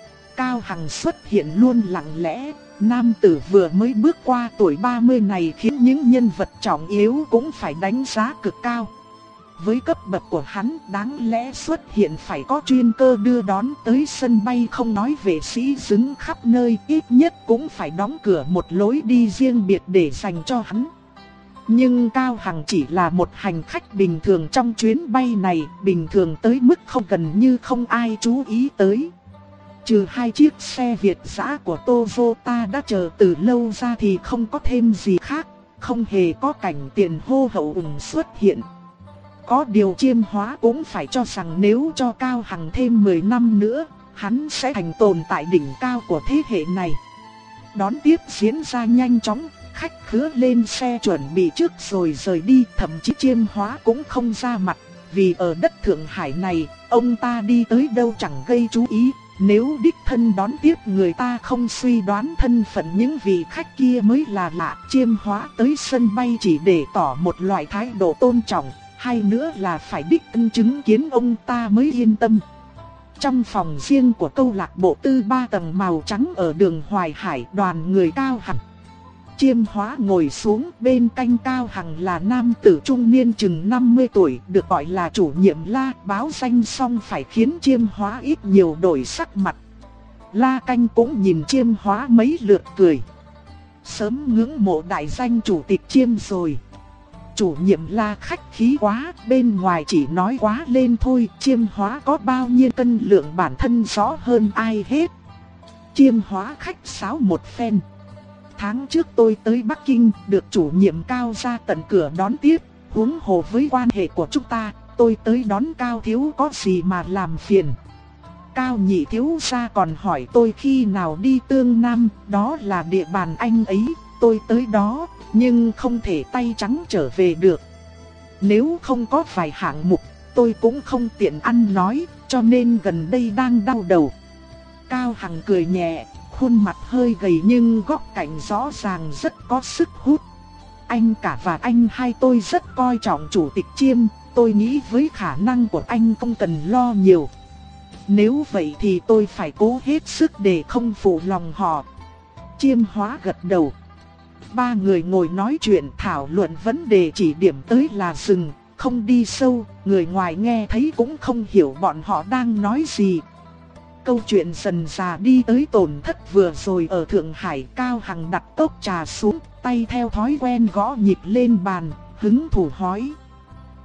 Cao Hằng xuất hiện luôn lặng lẽ. Nam tử vừa mới bước qua tuổi ba mươi này khiến những nhân vật trọng yếu cũng phải đánh giá cực cao. Với cấp bậc của hắn, đáng lẽ xuất hiện phải có chuyên cơ đưa đón tới sân bay, không nói vệ sĩ đứng khắp nơi, ít nhất cũng phải đóng cửa một lối đi riêng biệt để dành cho hắn. Nhưng Cao Hằng chỉ là một hành khách bình thường trong chuyến bay này, bình thường tới mức không gần như không ai chú ý tới. Trừ hai chiếc xe Việt dã của Toyota đã chờ từ lâu ra thì không có thêm gì khác, không hề có cảnh tiền hô hậu ủng xuất hiện. Có điều Chiêm Hóa cũng phải cho rằng nếu cho Cao Hằng thêm mười năm nữa, hắn sẽ thành tồn tại đỉnh cao của thế hệ này. Đón tiếp diễn ra nhanh chóng, khách khứa lên xe chuẩn bị trước rồi rời đi, thậm chí Chiêm Hóa cũng không ra mặt, vì ở đất Thượng Hải này, ông ta đi tới đâu chẳng gây chú ý. Nếu đích thân đón tiếp người ta không suy đoán thân phận những vị khách kia mới là lạ. Chiêm Hóa tới sân bay chỉ để tỏ một loại thái độ tôn trọng, hay nữa là phải đích thân chứng kiến ông ta mới yên tâm. Trong phòng riêng của câu lạc bộ tư ba tầng màu trắng ở đường Hoài Hải, đoàn người Cao Hằng. Chiêm Hóa ngồi xuống, bên cạnh Cao Hằng là nam tử trung niên chừng năm mươi tuổi, được gọi là chủ nhiệm La. Báo danh xong phải khiến Chiêm Hóa ít nhiều đổi sắc mặt. La Canh cũng nhìn Chiêm Hóa mấy lượt cười. Sớm ngưỡng mộ đại danh chủ tịch Chiêm rồi. Chủ nhiệm La khách khí quá, bên ngoài chỉ nói quá lên thôi. Chiêm Hóa có bao nhiêu cân lượng bản thân rõ hơn ai hết. Chiêm Hóa khách sáo một phen. Tháng trước tôi tới Bắc Kinh, được chủ nhiệm Cao ra tận cửa đón tiếp. Huống hồ với quan hệ của chúng ta, tôi tới đón Cao thiếu có gì mà làm phiền. Cao nhị thiếu gia còn hỏi tôi khi nào đi Tương Nam, đó là địa bàn anh ấy. Tôi tới đó, nhưng không thể tay trắng trở về được. Nếu không có vài hạng mục, tôi cũng không tiện ăn nói, cho nên gần đây đang đau đầu. Cao Hằng cười nhẹ, khuôn mặt hơi gầy nhưng góc cạnh rõ ràng rất có sức hút. Anh cả và anh hai tôi rất coi trọng chủ tịch Chiêm, tôi nghĩ với khả năng của anh không cần lo nhiều. Nếu vậy thì tôi phải cố hết sức để không phụ lòng họ. Chiêm Hóa gật đầu. Ba người ngồi nói chuyện thảo luận vấn đề, chỉ điểm tới là dừng, không đi sâu, người ngoài nghe thấy cũng không hiểu bọn họ đang nói gì. Câu chuyện dần dà đi tới tổn thất vừa rồi ở Thượng Hải. Cao Hằng đặt cốc trà xuống, tay theo thói quen gõ nhịp lên bàn, hứng thú hỏi.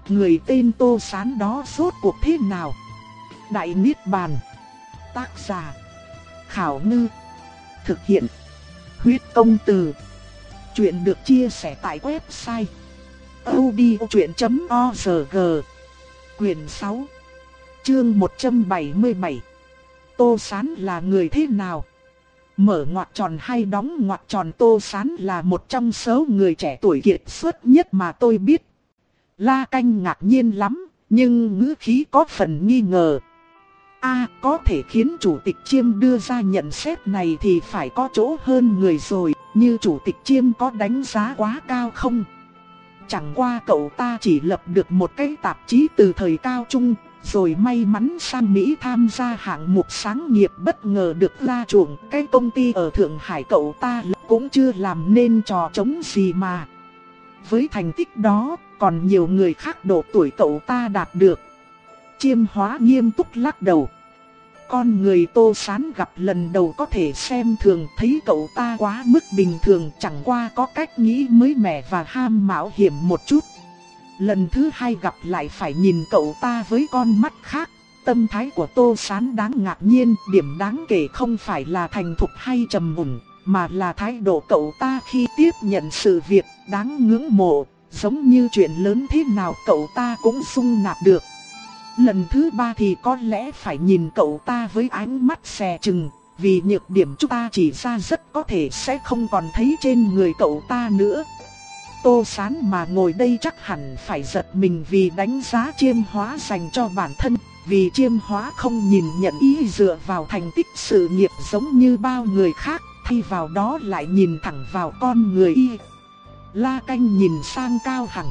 Người tên Tô Sán đó rốt cuộc thế nào? Đại Niết Bàn. Tác giả Khảo Ngư. Thực hiện Huyết Công Từ. Chuyện được chia sẻ tại website audiochuyện chấm org. Quyền sáu, chương một trăm bảy mươi bảy. Tô Sán là người thế nào? Mở ngoặc tròn hay đóng ngoặc tròn, Tô Sán là một trong số người trẻ tuổi kiệt xuất nhất mà tôi biết. La Canh ngạc nhiên lắm, nhưng ngữ khí có phần nghi ngờ. A, có thể khiến Chủ tịch Chiêm đưa ra nhận xét này thì phải có chỗ hơn người rồi, như Chủ tịch Chiêm có đánh giá quá cao không? Chẳng qua cậu ta chỉ lập được một cái tạp chí từ thời cao trung, rồi may mắn sang Mỹ tham gia hạng mục sáng nghiệp, bất ngờ được ra chuộng. Cái công ty ở Thượng Hải cậu ta cũng chưa làm nên trò trống gì mà. Với thành tích đó, còn nhiều người khác độ tuổi cậu ta đạt được. Chiêm Hóa nghiêm túc lắc đầu. Con người Tô Sán gặp lần đầu có thể xem thường, thấy cậu ta quá mức bình thường, chẳng qua có cách nghĩ mới mẻ và ham mạo hiểm một chút. Lần thứ hai gặp lại phải nhìn cậu ta với con mắt khác. Tâm thái của Tô Sán đáng ngạc nhiên, điểm đáng kể không phải là thành thục hay trầm mùn, mà là thái độ cậu ta khi tiếp nhận sự việc, đáng ngưỡng mộ, giống như chuyện lớn thế nào cậu ta cũng dung nạp được. Lần thứ ba thì có lẽ phải nhìn cậu ta với ánh mắt dè chừng, vì nhược điểm chúng ta chỉ ra rất có thể sẽ không còn thấy trên người cậu ta nữa. Tô Sán mà ngồi đây chắc hẳn phải giật mình vì đánh giá Chiêm Hóa dành cho bản thân, vì Chiêm Hóa không nhìn nhận ý dựa vào thành tích sự nghiệp giống như bao người khác, thay vào đó lại nhìn thẳng vào con người y. La Canh nhìn sang Cao Hằng.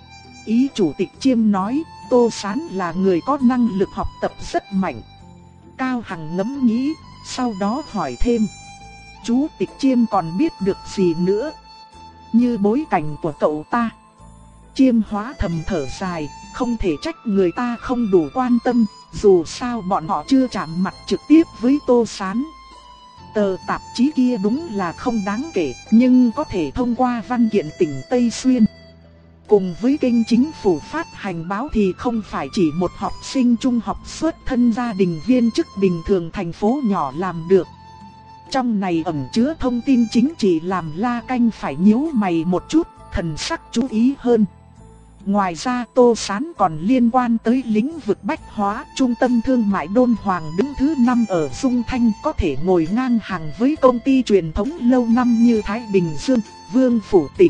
Ý Chủ tịch Chiêm nói, Tô Sán là người có năng lực học tập rất mạnh. Cao Hằng ngẫm nghĩ, sau đó hỏi thêm. Chủ tịch Chiêm còn biết được gì nữa? Như bối cảnh của cậu ta. Chiêm Hóa thầm thở dài, không thể trách người ta không đủ quan tâm, dù sao bọn họ chưa chạm mặt trực tiếp với Tô Sán. Tờ tạp chí kia đúng là không đáng kể, nhưng có thể thông qua văn kiện tỉnh Tây Xuyên cùng với kênh chính phủ phát hành báo thì không phải chỉ một học sinh trung học xuất thân gia đình viên chức bình thường thành phố nhỏ làm được. Trong này ẩn chứa thông tin chính trị làm La Canh phải nhíu mày một chút, thần sắc chú ý hơn. Ngoài ra Tô Sán còn liên quan tới lĩnh vực bách hóa, trung tâm thương mại Đôn Hoàng đứng thứ năm ở Dung Thanh, có thể ngồi ngang hàng với công ty truyền thống lâu năm như Thái Bình Dương, Vương Phủ Tỉnh.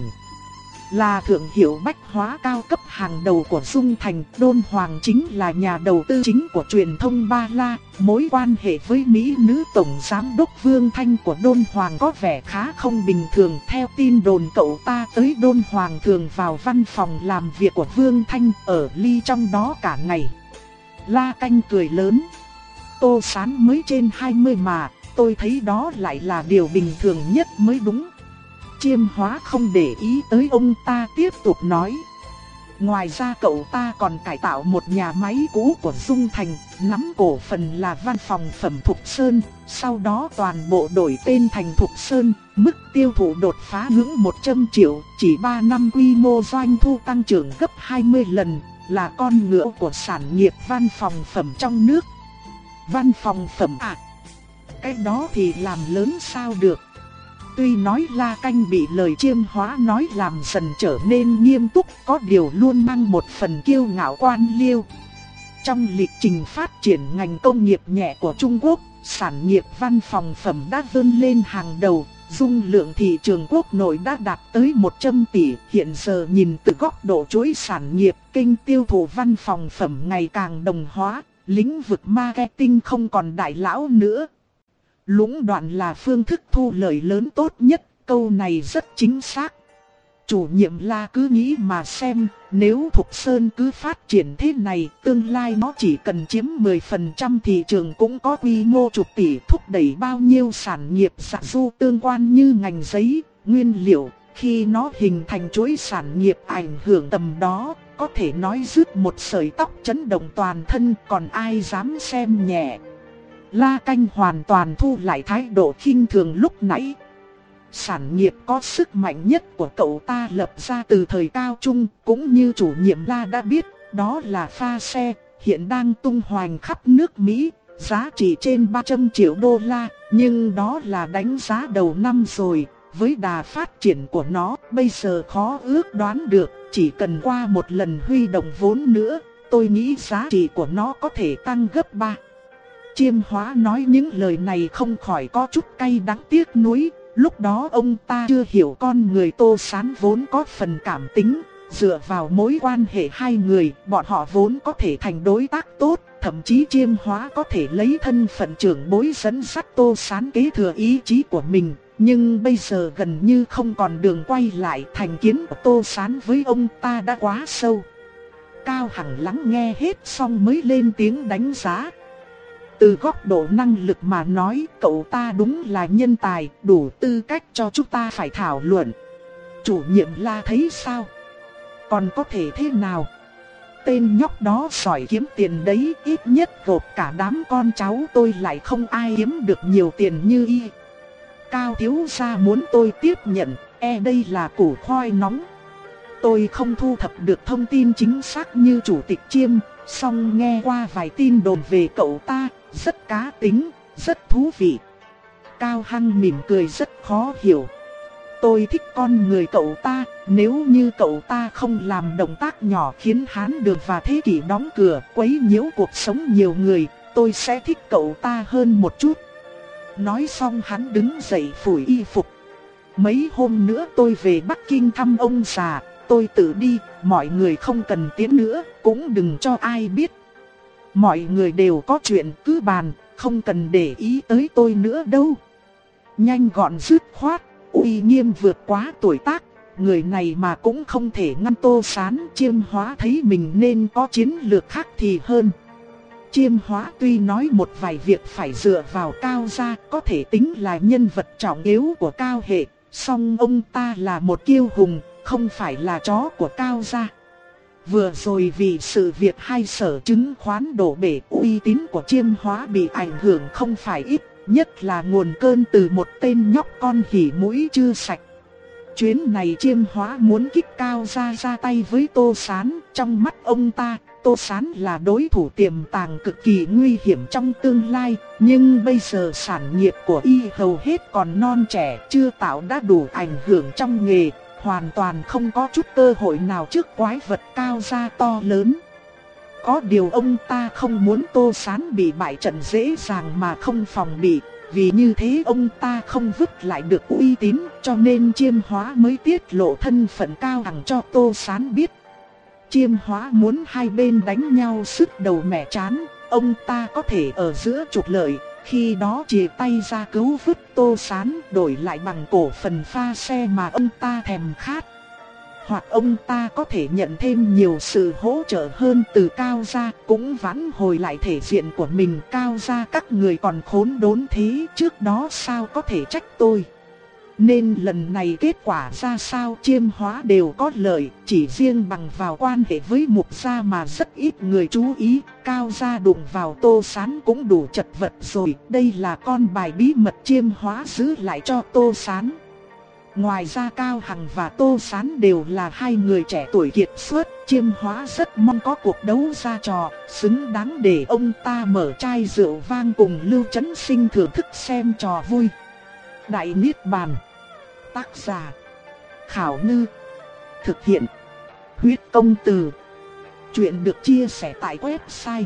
Là thương hiệu bách hóa cao cấp hàng đầu của Dung Thành, Đôn Hoàng chính là nhà đầu tư chính của truyền thông Ba La. Mối quan hệ với Mỹ nữ tổng giám đốc Vương Thanh của Đôn Hoàng có vẻ khá không bình thường. Theo tin đồn cậu ta tới Đôn Hoàng thường vào văn phòng làm việc của Vương Thanh, ở ly trong đó cả ngày. La Canh cười lớn. Tô Sán mới trên hai mươi mà, tôi thấy đó lại là điều bình thường nhất mới đúng. Chiêm Hóa không để ý tới ông ta, tiếp tục nói. Ngoài ra cậu ta còn cải tạo một nhà máy cũ của Dung Thành, nắm cổ phần là văn phòng phẩm Thục Sơn, sau đó toàn bộ đổi tên thành Thục Sơn, mức tiêu thụ đột phá ngưỡng một trăm triệu, chỉ ba năm quy mô doanh thu tăng trưởng gấp hai mươi lần, là con ngựa của sản nghiệp văn phòng phẩm trong nước. Văn phòng phẩm à? Cái đó thì làm lớn sao được? Tuy nói La Canh bị lời Chiêm Hóa nói làm dần trở nên nghiêm túc, có điều luôn mang một phần kiêu ngạo quan liêu. Trong lịch trình phát triển ngành công nghiệp nhẹ của Trung Quốc, sản nghiệp văn phòng phẩm đã vươn lên hàng đầu, dung lượng thị trường quốc nội đã đạt tới một trăm tỷ. Hiện giờ nhìn từ góc độ chuỗi sản nghiệp, kênh tiêu thụ văn phòng phẩm ngày càng đồng hóa, lĩnh vực marketing không còn đại lão nữa. Lũng đoạn là phương thức thu lợi lớn tốt nhất, câu này rất chính xác. Chủ nhiệm La cứ nghĩ mà xem, nếu Thục Sơn cứ phát triển thế này, tương lai nó chỉ cần chiếm mười phần trăm thị trường cũng có quy mô chục tỷ, thúc đẩy bao nhiêu sản nghiệp sản du tương quan như ngành giấy, nguyên liệu. Khi nó hình thành chuỗi sản nghiệp ảnh hưởng tầm đó, có thể nói rứt một sợi tóc chấn động toàn thân, còn ai dám xem nhẹ. La Canh hoàn toàn thu lại thái độ khinh thường lúc nãy. Sản nghiệp có sức mạnh nhất của cậu ta lập ra từ thời cao trung, cũng như chủ nhiệm La đã biết, đó là pha xe, hiện đang tung hoành khắp nước Mỹ, giá trị trên ba trăm triệu đô la, nhưng đó là đánh giá đầu năm rồi. Với đà phát triển của nó, bây giờ khó ước đoán được, chỉ cần qua một lần huy động vốn nữa, tôi nghĩ giá trị của nó có thể tăng gấp ba. Chiêm Hóa nói những lời này không khỏi có chút cay đắng tiếc nuối. Lúc đó ông ta chưa hiểu con người Tô Sán vốn có phần cảm tính. Dựa vào mối quan hệ hai người, bọn họ vốn có thể thành đối tác tốt. Thậm chí Chiêm Hóa có thể lấy thân phận trưởng bối dẫn dắt Tô Sán kế thừa ý chí của mình. Nhưng bây giờ gần như không còn đường quay lại, thành kiến của Tô Sán với ông ta đã quá sâu. Cao Hằng lắng nghe hết xong mới lên tiếng đánh giá. Từ góc độ năng lực mà nói, cậu ta đúng là nhân tài, đủ tư cách cho chúng ta phải thảo luận. Chủ nhiệm La thấy sao? Còn có thể thế nào? Tên nhóc đó giỏi kiếm tiền đấy, ít nhất gộp cả đám con cháu tôi lại không ai kiếm được nhiều tiền như y. Cao thiếu gia muốn tôi tiếp nhận, e đây là củ khoai nóng. Tôi không thu thập được thông tin chính xác như chủ tịch Chiêm, song nghe qua vài tin đồn về cậu ta, rất cá tính, rất thú vị. Cao Hằng mỉm cười rất khó hiểu. Tôi thích con người cậu ta, nếu như cậu ta không làm động tác nhỏ khiến Hán Đường và Thế Kỷ đóng cửa, quấy nhiễu cuộc sống nhiều người, tôi sẽ thích cậu ta hơn một chút. Nói xong hắn đứng dậy phủi y phục. Mấy hôm nữa tôi về Bắc Kinh thăm ông già, tôi tự đi, mọi người không cần tiến nữa, cũng đừng cho ai biết. Mọi người đều có chuyện cứ bàn, không cần để ý tới tôi nữa đâu. Nhanh gọn dứt khoát, uy nghiêm vượt quá tuổi tác, người này mà cũng không thể ngăn Tô Sán. Chiêm Hóa thấy mình nên có chiến lược khác thì hơn. Chiêm Hóa tuy nói một vài việc phải dựa vào Cao gia, có thể tính là nhân vật trọng yếu của Cao hệ, song ông ta là một kiêu hùng, không phải là chó của Cao gia. Vừa rồi vì sự việc hai sở chứng khoán đổ bể, uy tín của Chiêm Hóa bị ảnh hưởng không phải ít, nhất là nguồn cơn từ một tên nhóc con hỉ mũi chưa sạch. Chuyến này Chiêm Hóa muốn kích Cao gia ra tay với Tô Sán, trong mắt ông ta, Tô Sán là đối thủ tiềm tàng cực kỳ nguy hiểm trong tương lai, nhưng bây giờ sản nghiệp của y hầu hết còn non trẻ, chưa tạo đã đủ ảnh hưởng trong nghề, hoàn toàn không có chút cơ hội nào trước quái vật Cao gia to lớn. Có điều ông ta không muốn Tô Sán bị bại trận dễ dàng mà không phòng bị, vì như thế ông ta không vứt lại được uy tín, cho nên Chiêm Hóa mới tiết lộ thân phận Cao Hằng cho Tô Sán biết. Chiêm Hóa muốn hai bên đánh nhau sứt đầu mẻ chán, ông ta có thể ở giữa trục lợi, khi đó chìa tay ra cứu vớt Tô Sán, đổi lại bằng cổ phần pha xe mà ông ta thèm khát. Hoặc ông ta có thể nhận thêm nhiều sự hỗ trợ hơn từ Cao gia, cũng vãn hồi lại thể diện của mình. Cao gia các người còn khốn đốn thế, trước đó sao có thể trách tôi. Nên lần này kết quả ra sao Chiêm Hóa đều có lợi, chỉ riêng bằng vào quan hệ với Mục gia mà rất ít người chú ý. Cao gia đụng vào Tô Sán cũng đủ chật vật rồi, đây là con bài bí mật Chiêm Hóa giữ lại cho Tô Sán. Ngoài ra Cao Hằng và Tô Sán đều là hai người trẻ tuổi kiệt xuất, Chiêm Hóa rất mong có cuộc đấu ra trò, xứng đáng để ông ta mở chai rượu vang cùng Lưu Chấn Sinh thưởng thức xem trò vui. Đại Niết Bàn. Tác giả Khảo Ngư. Thực hiện Huyết Công Từ. Chuyện được chia sẻ tại website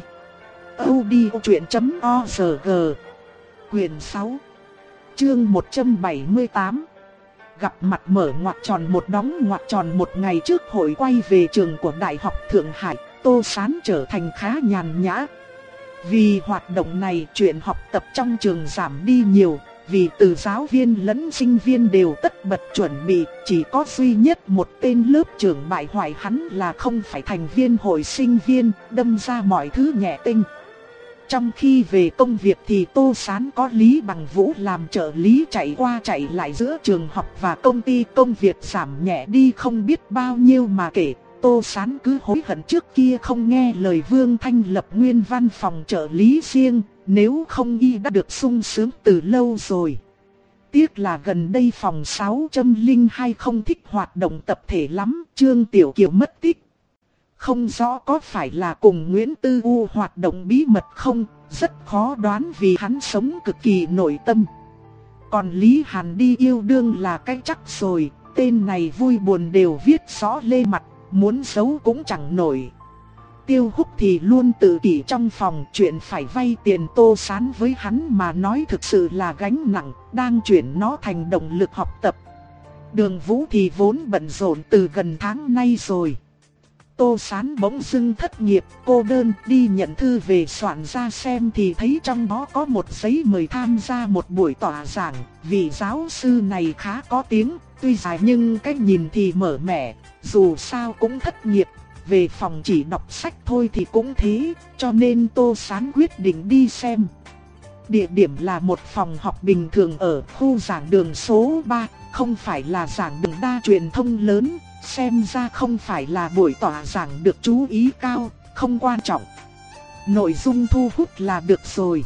audiochuyện chấm org. Quyền sáu, chương một trăm bảy mươi tám. Gặp mặt mở ngoặc tròn một đóng ngoặc tròn. Một ngày trước hội quay về trường của Đại học Thượng Hải, Tô Sán trở thành khá nhàn nhã. Vì hoạt động này, chuyện học tập trong trường giảm đi nhiều, vì từ giáo viên lẫn sinh viên đều tất bật chuẩn bị, chỉ có duy nhất một tên lớp trưởng bại hoại hắn là không phải thành viên hội sinh viên, đâm ra mọi thứ nhẹ tinh. Trong khi về công việc thì Tô Sán có Lý Bằng Vũ làm trợ lý chạy qua chạy lại giữa trường học và công ty, công việc giảm nhẹ đi không biết bao nhiêu mà kể. Tô Sán cứ hối hận trước kia không nghe lời Vương Thanh lập nguyên văn phòng trợ lý riêng, nếu không y đã được sung sướng từ lâu rồi. Tiếc là gần đây phòng sáu không hai không thích hoạt động tập thể lắm, Trương Tiểu Kiều mất tích. Không rõ có phải là cùng Nguyễn Tư U hoạt động bí mật không, rất khó đoán vì hắn sống cực kỳ nội tâm. Còn Lý Hàn đi yêu đương là cái chắc rồi, tên này vui buồn đều viết rõ lên mặt, muốn giấu cũng chẳng nổi. Tiêu Húc thì luôn tự kỷ trong phòng, chuyện phải vay tiền Tô Sán với hắn mà nói thực sự là gánh nặng, đang chuyển nó thành động lực học tập. Đường Vũ thì vốn bận rộn từ gần tháng nay rồi. Tô Sán bỗng dưng thất nghiệp, cô đơn đi nhận thư về soạn ra xem thì thấy trong đó có một giấy mời tham gia một buổi tọa giảng. Vị giáo sư này khá có tiếng, tuy dài nhưng cách nhìn thì mở mẻ, dù sao cũng thất nghiệp. Về phòng chỉ đọc sách thôi thì cũng thế, cho nên Tô Sán quyết định đi xem. Địa điểm là một phòng học bình thường ở khu giảng đường số ba, không phải là giảng đường đa truyền thông lớn. Xem ra không phải là buổi tọa giảng được chú ý cao, không quan trọng. Nội dung thu hút là được rồi.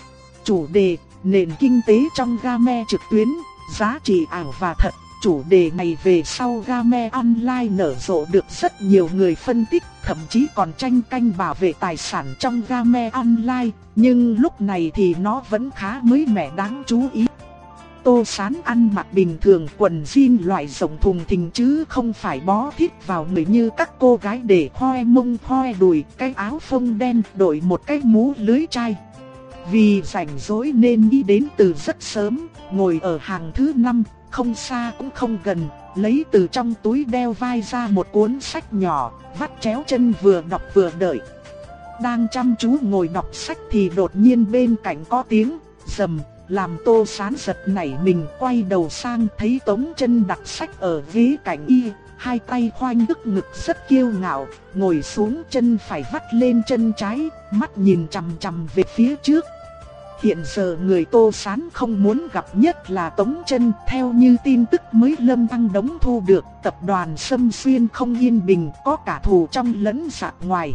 Chủ đề, nền kinh tế trong game trực tuyến, giá trị ảo và thật. Chủ đề này về sau game online nở rộ được rất nhiều người phân tích, thậm chí còn tranh canh bảo vệ tài sản trong game online. Nhưng lúc này thì nó vẫn khá mới mẻ đáng chú ý. Tô Sán ăn mặc bình thường, quần jean loại rộng thùng thình chứ không phải bó thít vào người như các cô gái để khoe mông khoe đùi. Cái áo phông đen, đội một cái mũ lưới chai. Vì rảnh rỗi nên đi đến từ rất sớm, ngồi ở hàng thứ năm, không xa cũng không gần, lấy từ trong túi đeo vai ra một cuốn sách nhỏ, vắt chéo chân vừa đọc vừa đợi. Đang chăm chú ngồi đọc sách thì đột nhiên bên cạnh có tiếng rầm, làm Tô Sán giật nảy mình, quay đầu sang thấy Tống Chân đặt sách ở ghế cạnh y, hai tay khoanh trước ngực rất kiêu ngạo, ngồi xuống chân phải vắt lên chân trái, mắt nhìn chằm chằm về phía trước. Hiện giờ người Tô Sán không muốn gặp nhất là Tống Chân, theo như tin tức mới Lâm Tăng Đống thu được, tập đoàn Sâm Xuyên không yên bình, có cả thù trong lẫn giặc ngoài.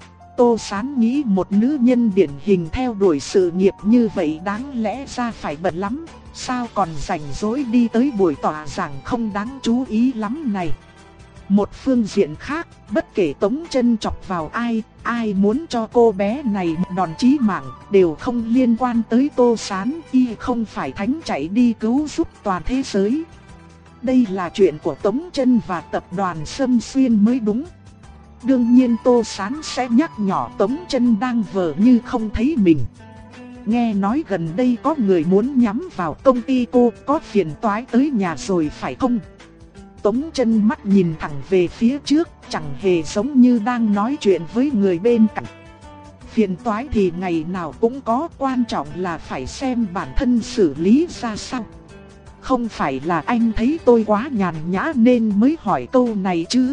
Tô Sán nghĩ một nữ nhân điển hình theo đuổi sự nghiệp như vậy đáng lẽ ra phải bận lắm, sao còn rảnh rỗi đi tới buổi tọa giảng không đáng chú ý lắm này. Một phương diện khác, bất kể Tống Chân chọc vào ai, ai muốn cho cô bé này một đòn chí mạng, đều không liên quan tới Tô Sán, y không phải thánh chạy đi cứu giúp toàn thế giới. Đây là chuyện của Tống Chân và tập đoàn Sâm Xuyên mới đúng. Đương nhiên Tô Sán sẽ nhắc nhỏ Tống Chân đang vờ như không thấy mình. Nghe nói gần đây có người muốn nhắm vào công ty cô, có phiền toái tới nhà rồi phải không? Tống Chân mắt nhìn thẳng về phía trước, chẳng hề giống như đang nói chuyện với người bên cạnh. Phiền toái thì ngày nào cũng có, quan trọng là phải xem bản thân xử lý ra sao. Không phải là anh thấy tôi quá nhàn nhã nên mới hỏi câu này chứ.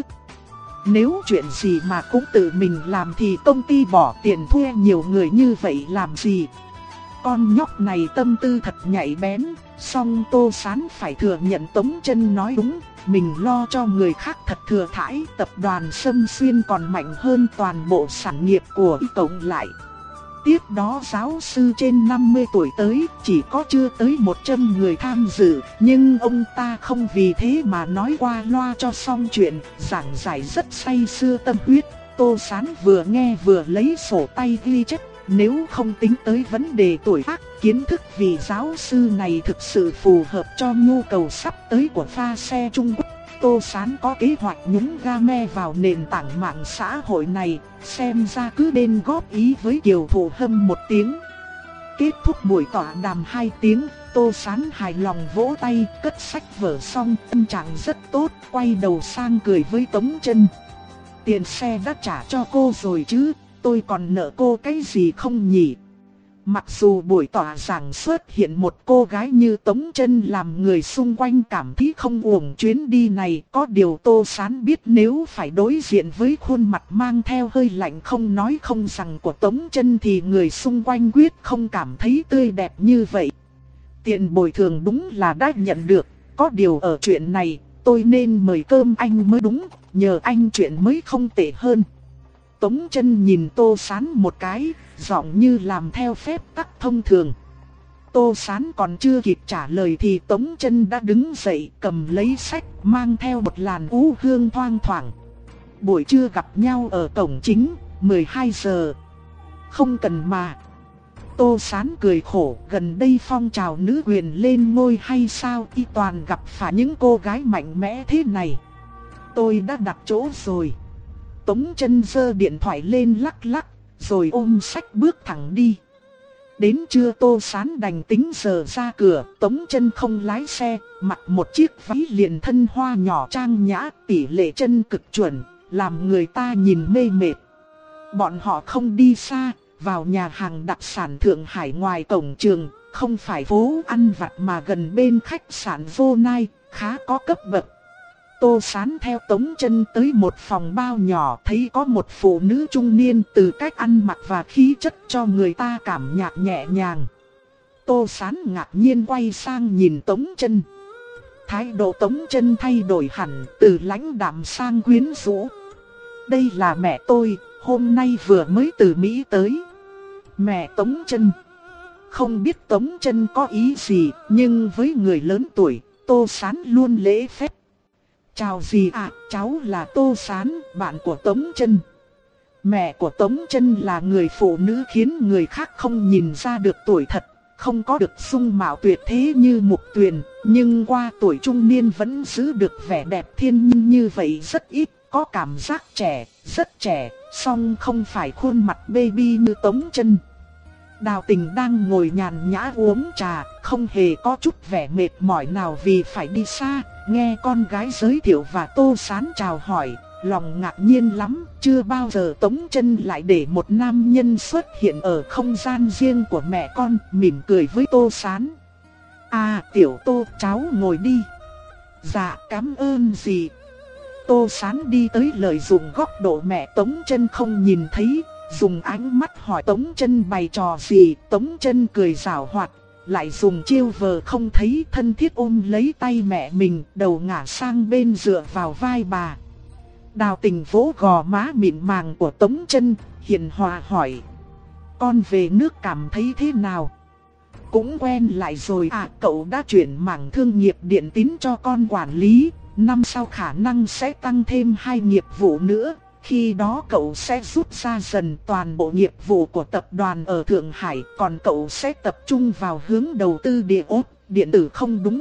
Nếu chuyện gì mà cũng tự mình làm thì công ty bỏ tiền thuê nhiều người như vậy làm gì? Con nhóc này tâm tư thật nhạy bén, song Tô Sán phải thừa nhận Tống Chân nói đúng, mình lo cho người khác thật thừa thãi, tập đoàn Sâm Xuyên còn mạnh hơn toàn bộ sản nghiệp của y cộng lại. Tiếp đó giáo sư trên năm mươi tuổi tới, chỉ có chưa tới một trăm người tham dự, nhưng ông ta không vì thế mà nói qua loa cho xong chuyện, giảng giải rất say sưa tâm huyết. Tô Sán vừa nghe vừa lấy sổ tay ghi chép, nếu không tính tới vấn đề tuổi tác, kiến thức vị giáo sư này thực sự phù hợp cho nhu cầu sắp tới của pha xe Trung Quốc. Tô Sán có kế hoạch nhúng game vào nền tảng mạng xã hội này, xem ra cứ nên góp ý với Kiều Thụ Hâm một tiếng. Kết thúc buổi tọa đàm hai tiếng, Tô Sán hài lòng vỗ tay, cất sách vở xong, tâm trạng rất tốt, quay đầu sang cười với Tống Chân. Tiền xe đã trả cho cô rồi chứ, tôi còn nợ cô cái gì không nhỉ? Mặc dù buổi tọa giảng xuất hiện một cô gái như Tống Chân làm người xung quanh cảm thấy không uổng chuyến đi này, có điều Tô Sán biết nếu phải đối diện với khuôn mặt mang theo hơi lạnh không nói không rằng của Tống Chân thì người xung quanh quyết không cảm thấy tươi đẹp như vậy. Tiền bồi thường đúng là đã nhận được, có điều ở chuyện này tôi nên mời cơm anh mới đúng, nhờ anh chuyện mới không tệ hơn. Tống Chân nhìn Tô Sán một cái, giọng như làm theo phép tắc thông thường. Tô Sán còn chưa kịp trả lời thì Tống Chân đã đứng dậy, cầm lấy sách, mang theo một làn ú hương thoang thoảng. buổi trưa gặp nhau ở cổng chính, mười hai giờ. Không cần mà. Tô Sán cười khổ, gần đây phong trào nữ quyền lên ngôi hay sao, y toàn gặp phải những cô gái mạnh mẽ thế này. Tôi đã đặt chỗ rồi. Tống Chân giơ điện thoại lên lắc lắc, rồi ôm sách bước thẳng đi. Đến trưa Tô Sán đành tính giờ ra cửa, Tống Chân không lái xe, mặc một chiếc váy liền thân hoa nhỏ trang nhã, tỷ lệ chân cực chuẩn, làm người ta nhìn mê mệt. Bọn họ không đi xa, vào nhà hàng đặc sản Thượng Hải ngoài cổng trường, không phải phố ăn vặt mà gần bên khách sạn Vô Nai, khá có cấp bậc. Tô Sán theo Tống Chân tới một phòng bao nhỏ, thấy có một phụ nữ trung niên, từ cách ăn mặc và khí chất cho người ta cảm nhạc nhẹ nhàng. Tô Sán ngạc nhiên quay sang nhìn Tống Chân. Thái độ Tống Chân thay đổi hẳn, từ lãnh đạm sang quyến rũ. Đây là mẹ tôi, hôm nay vừa mới từ Mỹ tới. Mẹ Tống Chân. Không biết Tống Chân có ý gì, nhưng với người lớn tuổi, Tô Sán luôn lễ phép. Chào dì ạ, cháu là Tô Sán, bạn của Tống Chân. Mẹ của Tống Chân là người phụ nữ khiến người khác không nhìn ra được tuổi thật, không có được dung mạo tuyệt thế như Mục Tuyền, nhưng qua tuổi trung niên vẫn giữ được vẻ đẹp thiên nhiên như vậy rất ít, có cảm giác trẻ, rất trẻ, song không phải khuôn mặt baby như Tống Chân. Đào Tình đang ngồi nhàn nhã uống trà, không hề có chút vẻ mệt mỏi nào vì phải đi xa, nghe con gái giới thiệu và Tô Sán chào hỏi, lòng ngạc nhiên lắm, chưa bao giờ Tống Chân lại để một nam nhân xuất hiện ở không gian riêng của mẹ con, mỉm cười với Tô Sán. À, tiểu Tô, cháu ngồi đi. Dạ, cảm ơn dì. Tô Sán đi tới lợi dụng góc độ mẹ Tống Chân không nhìn thấy, dùng ánh mắt hỏi Tống Chân bày trò gì. Tống Chân cười giảo hoạt, lại dùng chiêu vờ không thấy, thân thiết ôm lấy tay mẹ mình, đầu ngả sang bên dựa vào vai bà. Đào Tình vỗ gò má mịn màng của Tống Chân, hiền hòa hỏi: con về nước cảm thấy thế nào? Cũng quen lại rồi à, cậu đã chuyển mảng thương nghiệp điện tín cho con quản lý, năm sau khả năng sẽ tăng thêm hai nghiệp vụ nữa. Khi đó cậu sẽ rút ra dần toàn bộ nghiệp vụ của tập đoàn ở Thượng Hải, còn cậu sẽ tập trung vào hướng đầu tư địa ốt, điện tử không đúng?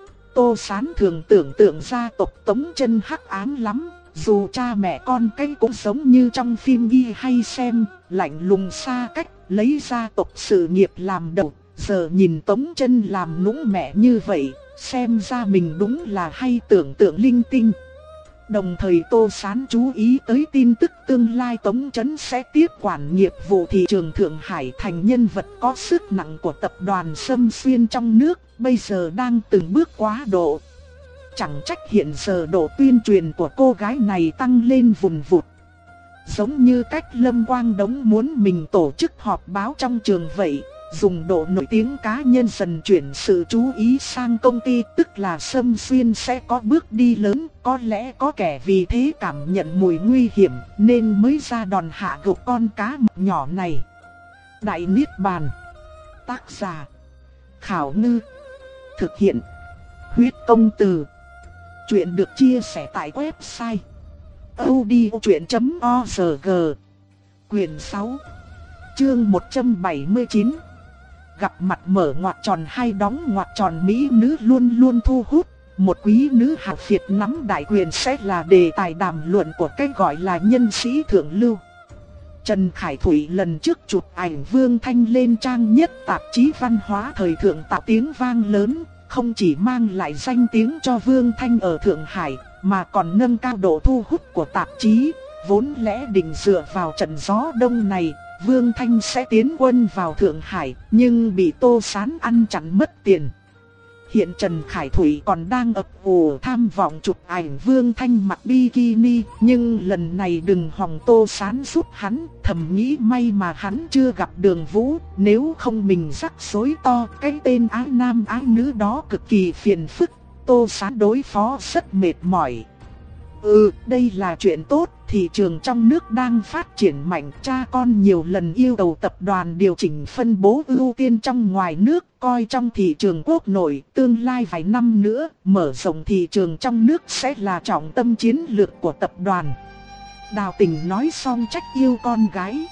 Tô Sán thường tưởng tượng gia tộc Tống Chân hắc ám lắm, dù cha mẹ con cái cũng giống như trong phim ghi hay xem, lạnh lùng xa cách, lấy gia tộc sự nghiệp làm đầu. Giờ nhìn Tống Chân làm nũng mẹ như vậy, xem ra mình đúng là hay tưởng tượng linh tinh. Đồng thời Tô Sán chú ý tới tin tức tương lai Tống Chân sẽ tiếp quản nghiệp vụ thị trường Thượng Hải, thành nhân vật có sức nặng của tập đoàn Sâm Xuyên trong nước, bây giờ đang từng bước quá độ. Chẳng trách hiện giờ độ tuyên truyền của cô gái này tăng lên vùn vụt. Giống như cách Lâm Quang Đống muốn mình tổ chức họp báo trong trường vậy, dùng độ nổi tiếng cá nhân dần chuyển sự chú ý sang công ty, tức là Sâm Xuyên sẽ có bước đi lớn. Có lẽ có kẻ vì thế cảm nhận mùi nguy hiểm nên mới ra đòn hạ gục con cá mập nhỏ này. Đại Niết Bàn. Tác giả Khảo Ngư. Thực hiện Huyết Công Từ. Chuyện được chia sẻ tại website audiochuyện chấm org. Quyền sáu, chương một trăm bảy mươi chín. Gặp mặt mở ngoặc tròn hay đóng ngoặc tròn, mỹ nữ luôn luôn thu hút. Một quý nữ hào Việt nắm đại quyền sẽ là đề tài đàm luận của cái gọi là nhân sĩ thượng lưu. Trần Khải Thủy lần trước chụp ảnh Vương Thanh lên trang nhất tạp chí văn hóa thời thượng tạo tiếng vang lớn, không chỉ mang lại danh tiếng cho Vương Thanh ở Thượng Hải, mà còn nâng cao độ thu hút của tạp chí. Vốn lẽ định dựa vào trận gió đông này, Vương Thanh sẽ tiến quân vào Thượng Hải, nhưng bị Tô Sán ăn chặn mất tiền. Hiện Trần Khải Thủy còn đang ấp ủ tham vọng chụp ảnh Vương Thanh mặc bikini, nhưng lần này đừng hòng Tô Sán giúp hắn, thầm nghĩ may mà hắn chưa gặp Đường Vũ, nếu không mình rắc rối to. Cái tên ái nam ái nữ đó cực kỳ phiền phức, Tô Sán đối phó rất mệt mỏi. Ừ, đây là chuyện tốt, thị trường trong nước đang phát triển mạnh, cha con nhiều lần yêu cầu tập đoàn điều chỉnh phân bố ưu tiên trong ngoài nước, coi trong thị trường quốc nội, tương lai vài năm nữa, mở rộng thị trường trong nước sẽ là trọng tâm chiến lược của tập đoàn. Đào Tình nói xong trách yêu con gái.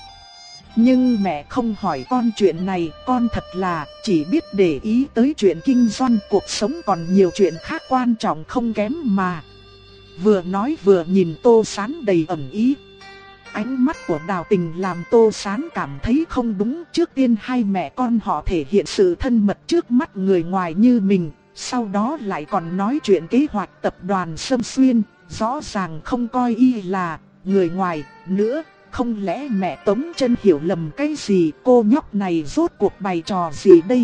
Nhưng mẹ không hỏi con chuyện này, con thật là chỉ biết để ý tới chuyện kinh doanh, cuộc sống còn nhiều chuyện khác quan trọng không kém mà. Vừa nói vừa nhìn Tô Sán đầy ẩn ý. Ánh mắt của Đào Tình làm Tô Sán cảm thấy không đúng. Trước tiên hai mẹ con họ thể hiện sự thân mật trước mắt người ngoài như mình, sau đó lại còn nói chuyện kế hoạch tập đoàn Sâm Xuyên, rõ ràng không coi y là người ngoài nữa. Không lẽ mẹ Tống Chân hiểu lầm cái gì, cô nhóc này rốt cuộc bày trò gì đây?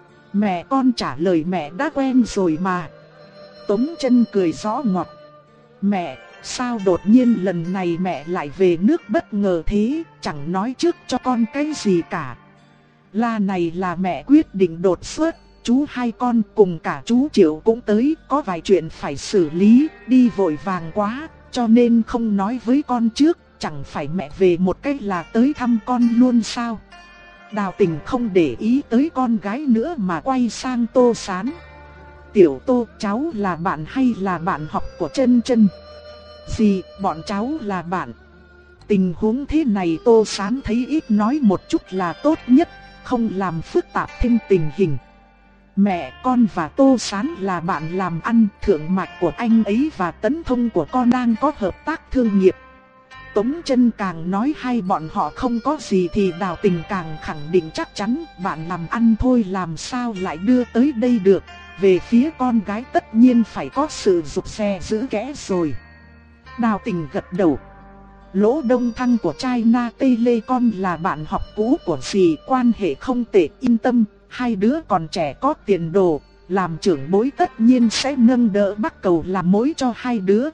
Mẹ con trả lời mẹ đã quen rồi mà. Tống Chân cười rõ ngọt. Mẹ, sao đột nhiên lần này mẹ lại về nước bất ngờ thế, chẳng nói trước cho con cái gì cả. La này là mẹ quyết định đột xuất, chú hai con cùng cả chú Triệu cũng tới, có vài chuyện phải xử lý, đi vội vàng quá, cho nên không nói với con trước. Chẳng phải mẹ về một cách là tới thăm con luôn sao? Đào Tình không để ý tới con gái nữa mà quay sang Tô Sán. Tiểu Tô, cháu là bạn hay là bạn học của Chân Chân? Gì, bọn cháu là bạn. Tình huống thế này Tô Sán thấy ít nói một chút là tốt nhất, không làm phức tạp thêm tình hình. Mẹ, con và Tô Sán là bạn làm ăn, thượng mạch của anh ấy và Tấn Thông của con đang có hợp tác thương nghiệp. Tống Chân càng nói hai bọn họ không có gì thì Đào Tình càng khẳng định chắc chắn bạn làm ăn thôi, làm sao lại đưa tới đây được. Về phía con gái tất nhiên phải có sự rụt rè giữ kẽ rồi. Đào Tình gật đầu. Lỗ Đông Thăng của China Telecom là bạn học cũ của dì, quan hệ không tệ, yên tâm, hai đứa còn trẻ có tiền đồ, làm trưởng bối tất nhiên sẽ nâng đỡ Bắc Cầu làm mối cho hai đứa.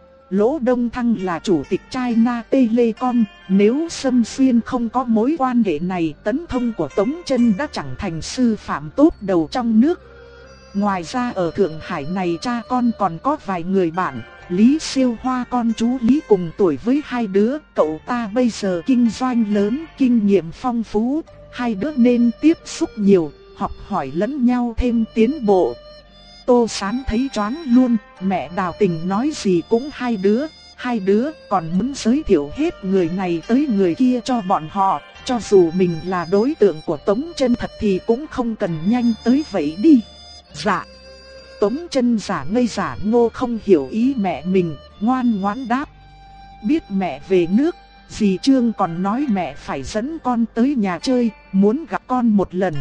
Lỗ Đông Thăng là chủ tịch China Telecom, nếu Sâm Xuyên không có mối quan hệ này, Tấn Thông của Tống Chân đã chẳng thành sư phạm tốt đầu trong nước. Ngoài ra ở Thượng Hải này cha con còn có vài người bạn, Lý Siêu Hoa con chú Lý cùng tuổi với hai đứa, cậu ta bây giờ kinh doanh lớn, kinh nghiệm phong phú, hai đứa nên tiếp xúc nhiều, học hỏi lẫn nhau thêm tiến bộ. Tô Sán thấy choáng luôn, mẹ Đào Tình nói gì cũng hai đứa, hai đứa còn muốn giới thiệu hết người này tới người kia cho bọn họ, cho dù mình là đối tượng của Tống Chân thật thì cũng không cần nhanh tới vậy đi. Dạ. Tống Chân giả ngây giả ngô không hiểu ý mẹ mình, ngoan ngoãn đáp. Biết mẹ về nước, dì Trương còn nói mẹ phải dẫn con tới nhà chơi, muốn gặp con một lần.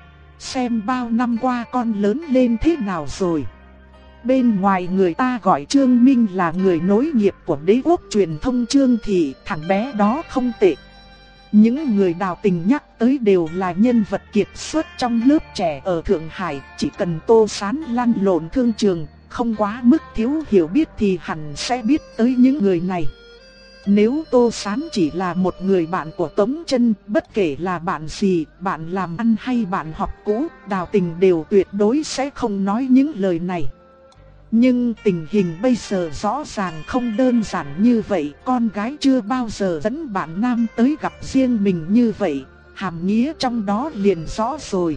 Xem bao năm qua con lớn lên thế nào rồi. Bên ngoài người ta gọi Trương Minh là người nối nghiệp của đế quốc truyền thông Trương thì thằng bé đó không tệ. Những người Đào Tình nhắc tới đều là nhân vật kiệt xuất trong lớp trẻ ở Thượng Hải. Chỉ cần Tô Sán lăn lộn thương trường, không quá mức thiếu hiểu biết thì hẳn sẽ biết tới những người này. Nếu Tô Sán chỉ là một người bạn của Tống Chân, bất kể là bạn gì, bạn làm ăn hay bạn học cũ, Đào Tình đều tuyệt đối sẽ không nói những lời này. Nhưng tình hình bây giờ rõ ràng không đơn giản như vậy, con gái chưa bao giờ dẫn bạn nam tới gặp riêng mình như vậy, hàm nghĩa trong đó liền rõ rồi.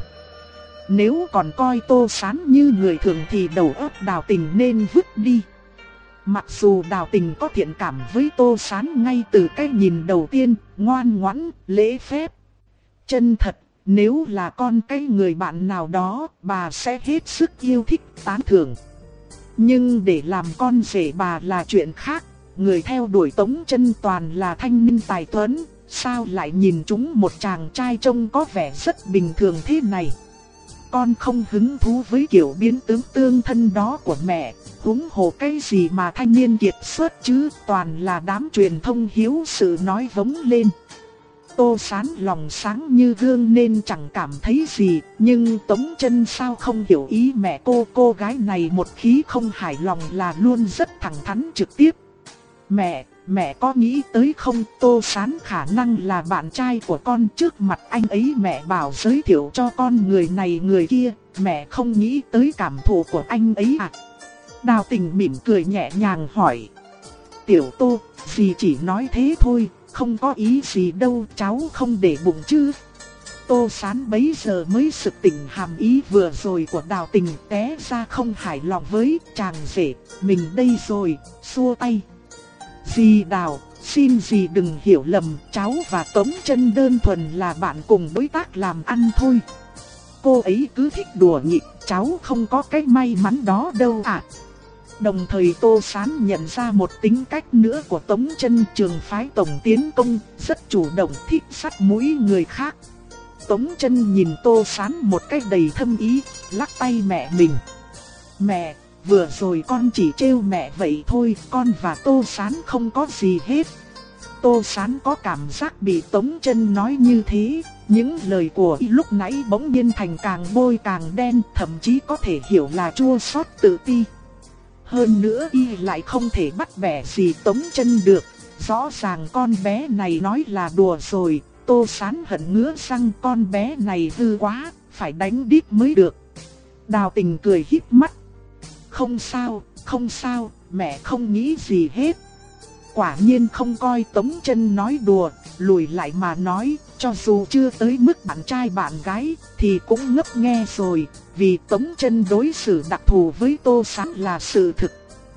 Nếu còn coi Tô Sán như người thường thì đầu óc Đào Tình nên vứt đi. Mặc dù Đào Tình có thiện cảm với Tô Sán ngay từ cái nhìn đầu tiên, ngoan ngoãn, lễ phép, chân thật, nếu là con cái người bạn nào đó, bà sẽ hết sức yêu thích, tán thưởng. Nhưng để làm con rể bà là chuyện khác, người theo đuổi Tống Chân toàn là thanh niên tài tuấn, sao lại nhìn chúng một chàng trai trông có vẻ rất bình thường thế này. Con không hứng thú với kiểu biến tướng tương thân đó của mẹ, huống hồ cái gì mà thanh niên kiệt xuất chứ, toàn là đám truyền thông hiếu sự nói vống lên. Tô Sán lòng sáng như gương nên chẳng cảm thấy gì, nhưng Tống Chân sao không hiểu ý mẹ cô, cô gái này một khi không hài lòng là luôn rất thẳng thắn trực tiếp. Mẹ, mẹ có nghĩ tới không, Tô Sán khả năng là bạn trai của con, trước mặt anh ấy mẹ bảo giới thiệu cho con người này người kia, mẹ không nghĩ tới cảm thụ của anh ấy à? Đào Tình mỉm cười nhẹ nhàng hỏi. Tiểu Tô, dì chỉ nói thế thôi, không có ý gì đâu, cháu không để bụng chứ. Tô Sán bấy giờ mới sực tỉnh hàm ý vừa rồi của Đào Tình, té ra không hài lòng với chàng rể mình đây rồi, xua tay. Dì Đào, Xin dì đừng hiểu lầm, cháu và Tống Chân đơn thuần là bạn cùng đối tác làm ăn thôi. Cô ấy cứ thích đùa nghịch, cháu không có cái may mắn đó đâu ạ. Đồng thời Tô Sán nhận ra một tính cách nữa của Tống Chân, trường phái tổng tiến công, rất chủ động, thích sắt mũi người khác. Tống Chân nhìn Tô Sán một cách đầy thâm ý, lắc tay mẹ mình. Mẹ, vừa rồi con chỉ trêu mẹ vậy thôi, con và Tô Sán không có gì hết. Tô Sán có cảm giác bị Tống Chân nói như thế, những lời của y lúc nãy bỗng nhiên thành càng bôi càng đen, thậm chí có thể hiểu là chua xót tự ti. Hơn nữa y lại không thể bắt bẻ gì Tống Chân được, rõ ràng con bé này nói là đùa rồi. Tô Sán hận ngứa răng, con bé này hư quá, phải đánh đít mới được. Đào Tình cười híp mắt. Không sao, không sao, mẹ không nghĩ gì hết. Quả nhiên không coi Tống Chân nói đùa, lùi lại mà nói, cho dù chưa tới mức bạn trai bạn gái thì cũng ngấp nghe rồi, vì Tống Chân đối xử đặc thù với Tô Sán là sự thực.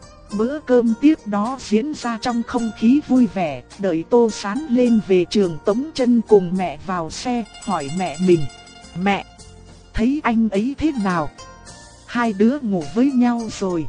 Bữa cơm tiếp đó diễn ra trong không khí vui vẻ, đợi Tô Sán lên về trường, Tống Chân cùng mẹ vào xe, hỏi mẹ mình. Mẹ, thấy anh ấy thế nào? Hai đứa ngủ với nhau rồi.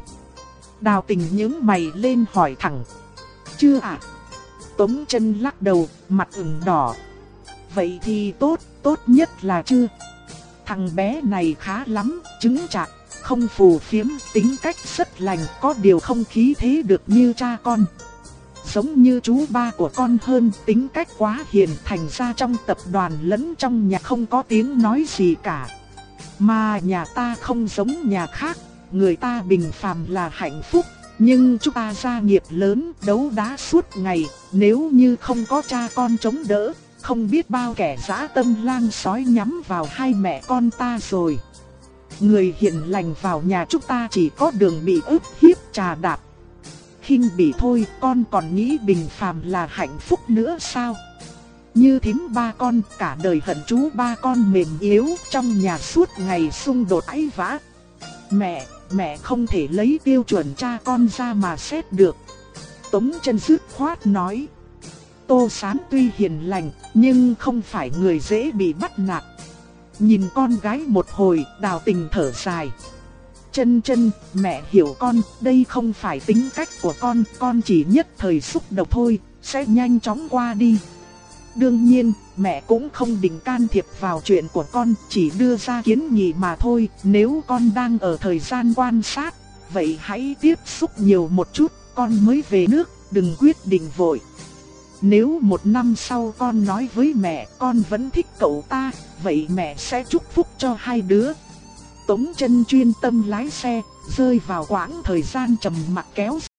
Đào Tình nhướng mày lên hỏi thẳng. Chưa ạ. À? Tống Chân lắc đầu, mặt ửng đỏ. Vậy thì tốt, tốt nhất là chưa. Thằng bé này khá lắm, chứng chạc, không phù phiếm, tính cách rất lành, có điều không khí thế được như cha con. Giống như chú ba của con hơn, tính cách quá hiền, thành ra trong tập đoàn lẫn trong nhà không có tiếng nói gì cả. Mà nhà ta không giống nhà khác, người ta bình phàm là hạnh phúc, nhưng chúng ta gia nghiệp lớn, đấu đá suốt ngày, nếu như không có cha con chống đỡ, không biết bao kẻ dã tâm lang sói nhắm vào hai mẹ con ta rồi. Người hiền lành vào nhà chúng ta chỉ có đường bị ức hiếp trà đạp. Khinh bỉ thôi, con còn nghĩ bình phàm là hạnh phúc nữa sao? Như thím ba con, cả đời hận chú ba con mềm yếu, trong nhà suốt ngày xung đột ái vã. Mẹ, mẹ không thể lấy tiêu chuẩn cha con ra mà xét được. Tống Chân dứt khoát nói. Tô Sán tuy hiền lành, nhưng không phải người dễ bị bắt nạt. Nhìn con gái một hồi, Đào Tình thở dài. Chân Chân, mẹ hiểu con, đây không phải tính cách của con, con chỉ nhất thời xúc động thôi, sẽ nhanh chóng qua đi. Đương nhiên, mẹ cũng không định can thiệp vào chuyện của con, chỉ đưa ra kiến nghị mà thôi. Nếu con đang ở thời gian quan sát, vậy hãy tiếp xúc nhiều một chút, con mới về nước, đừng quyết định vội. Nếu một năm sau con nói với mẹ con vẫn thích cậu ta, vậy mẹ sẽ chúc phúc cho hai đứa. Tống Chân chuyên tâm lái xe, rơi vào quãng thời gian trầm mặc kéo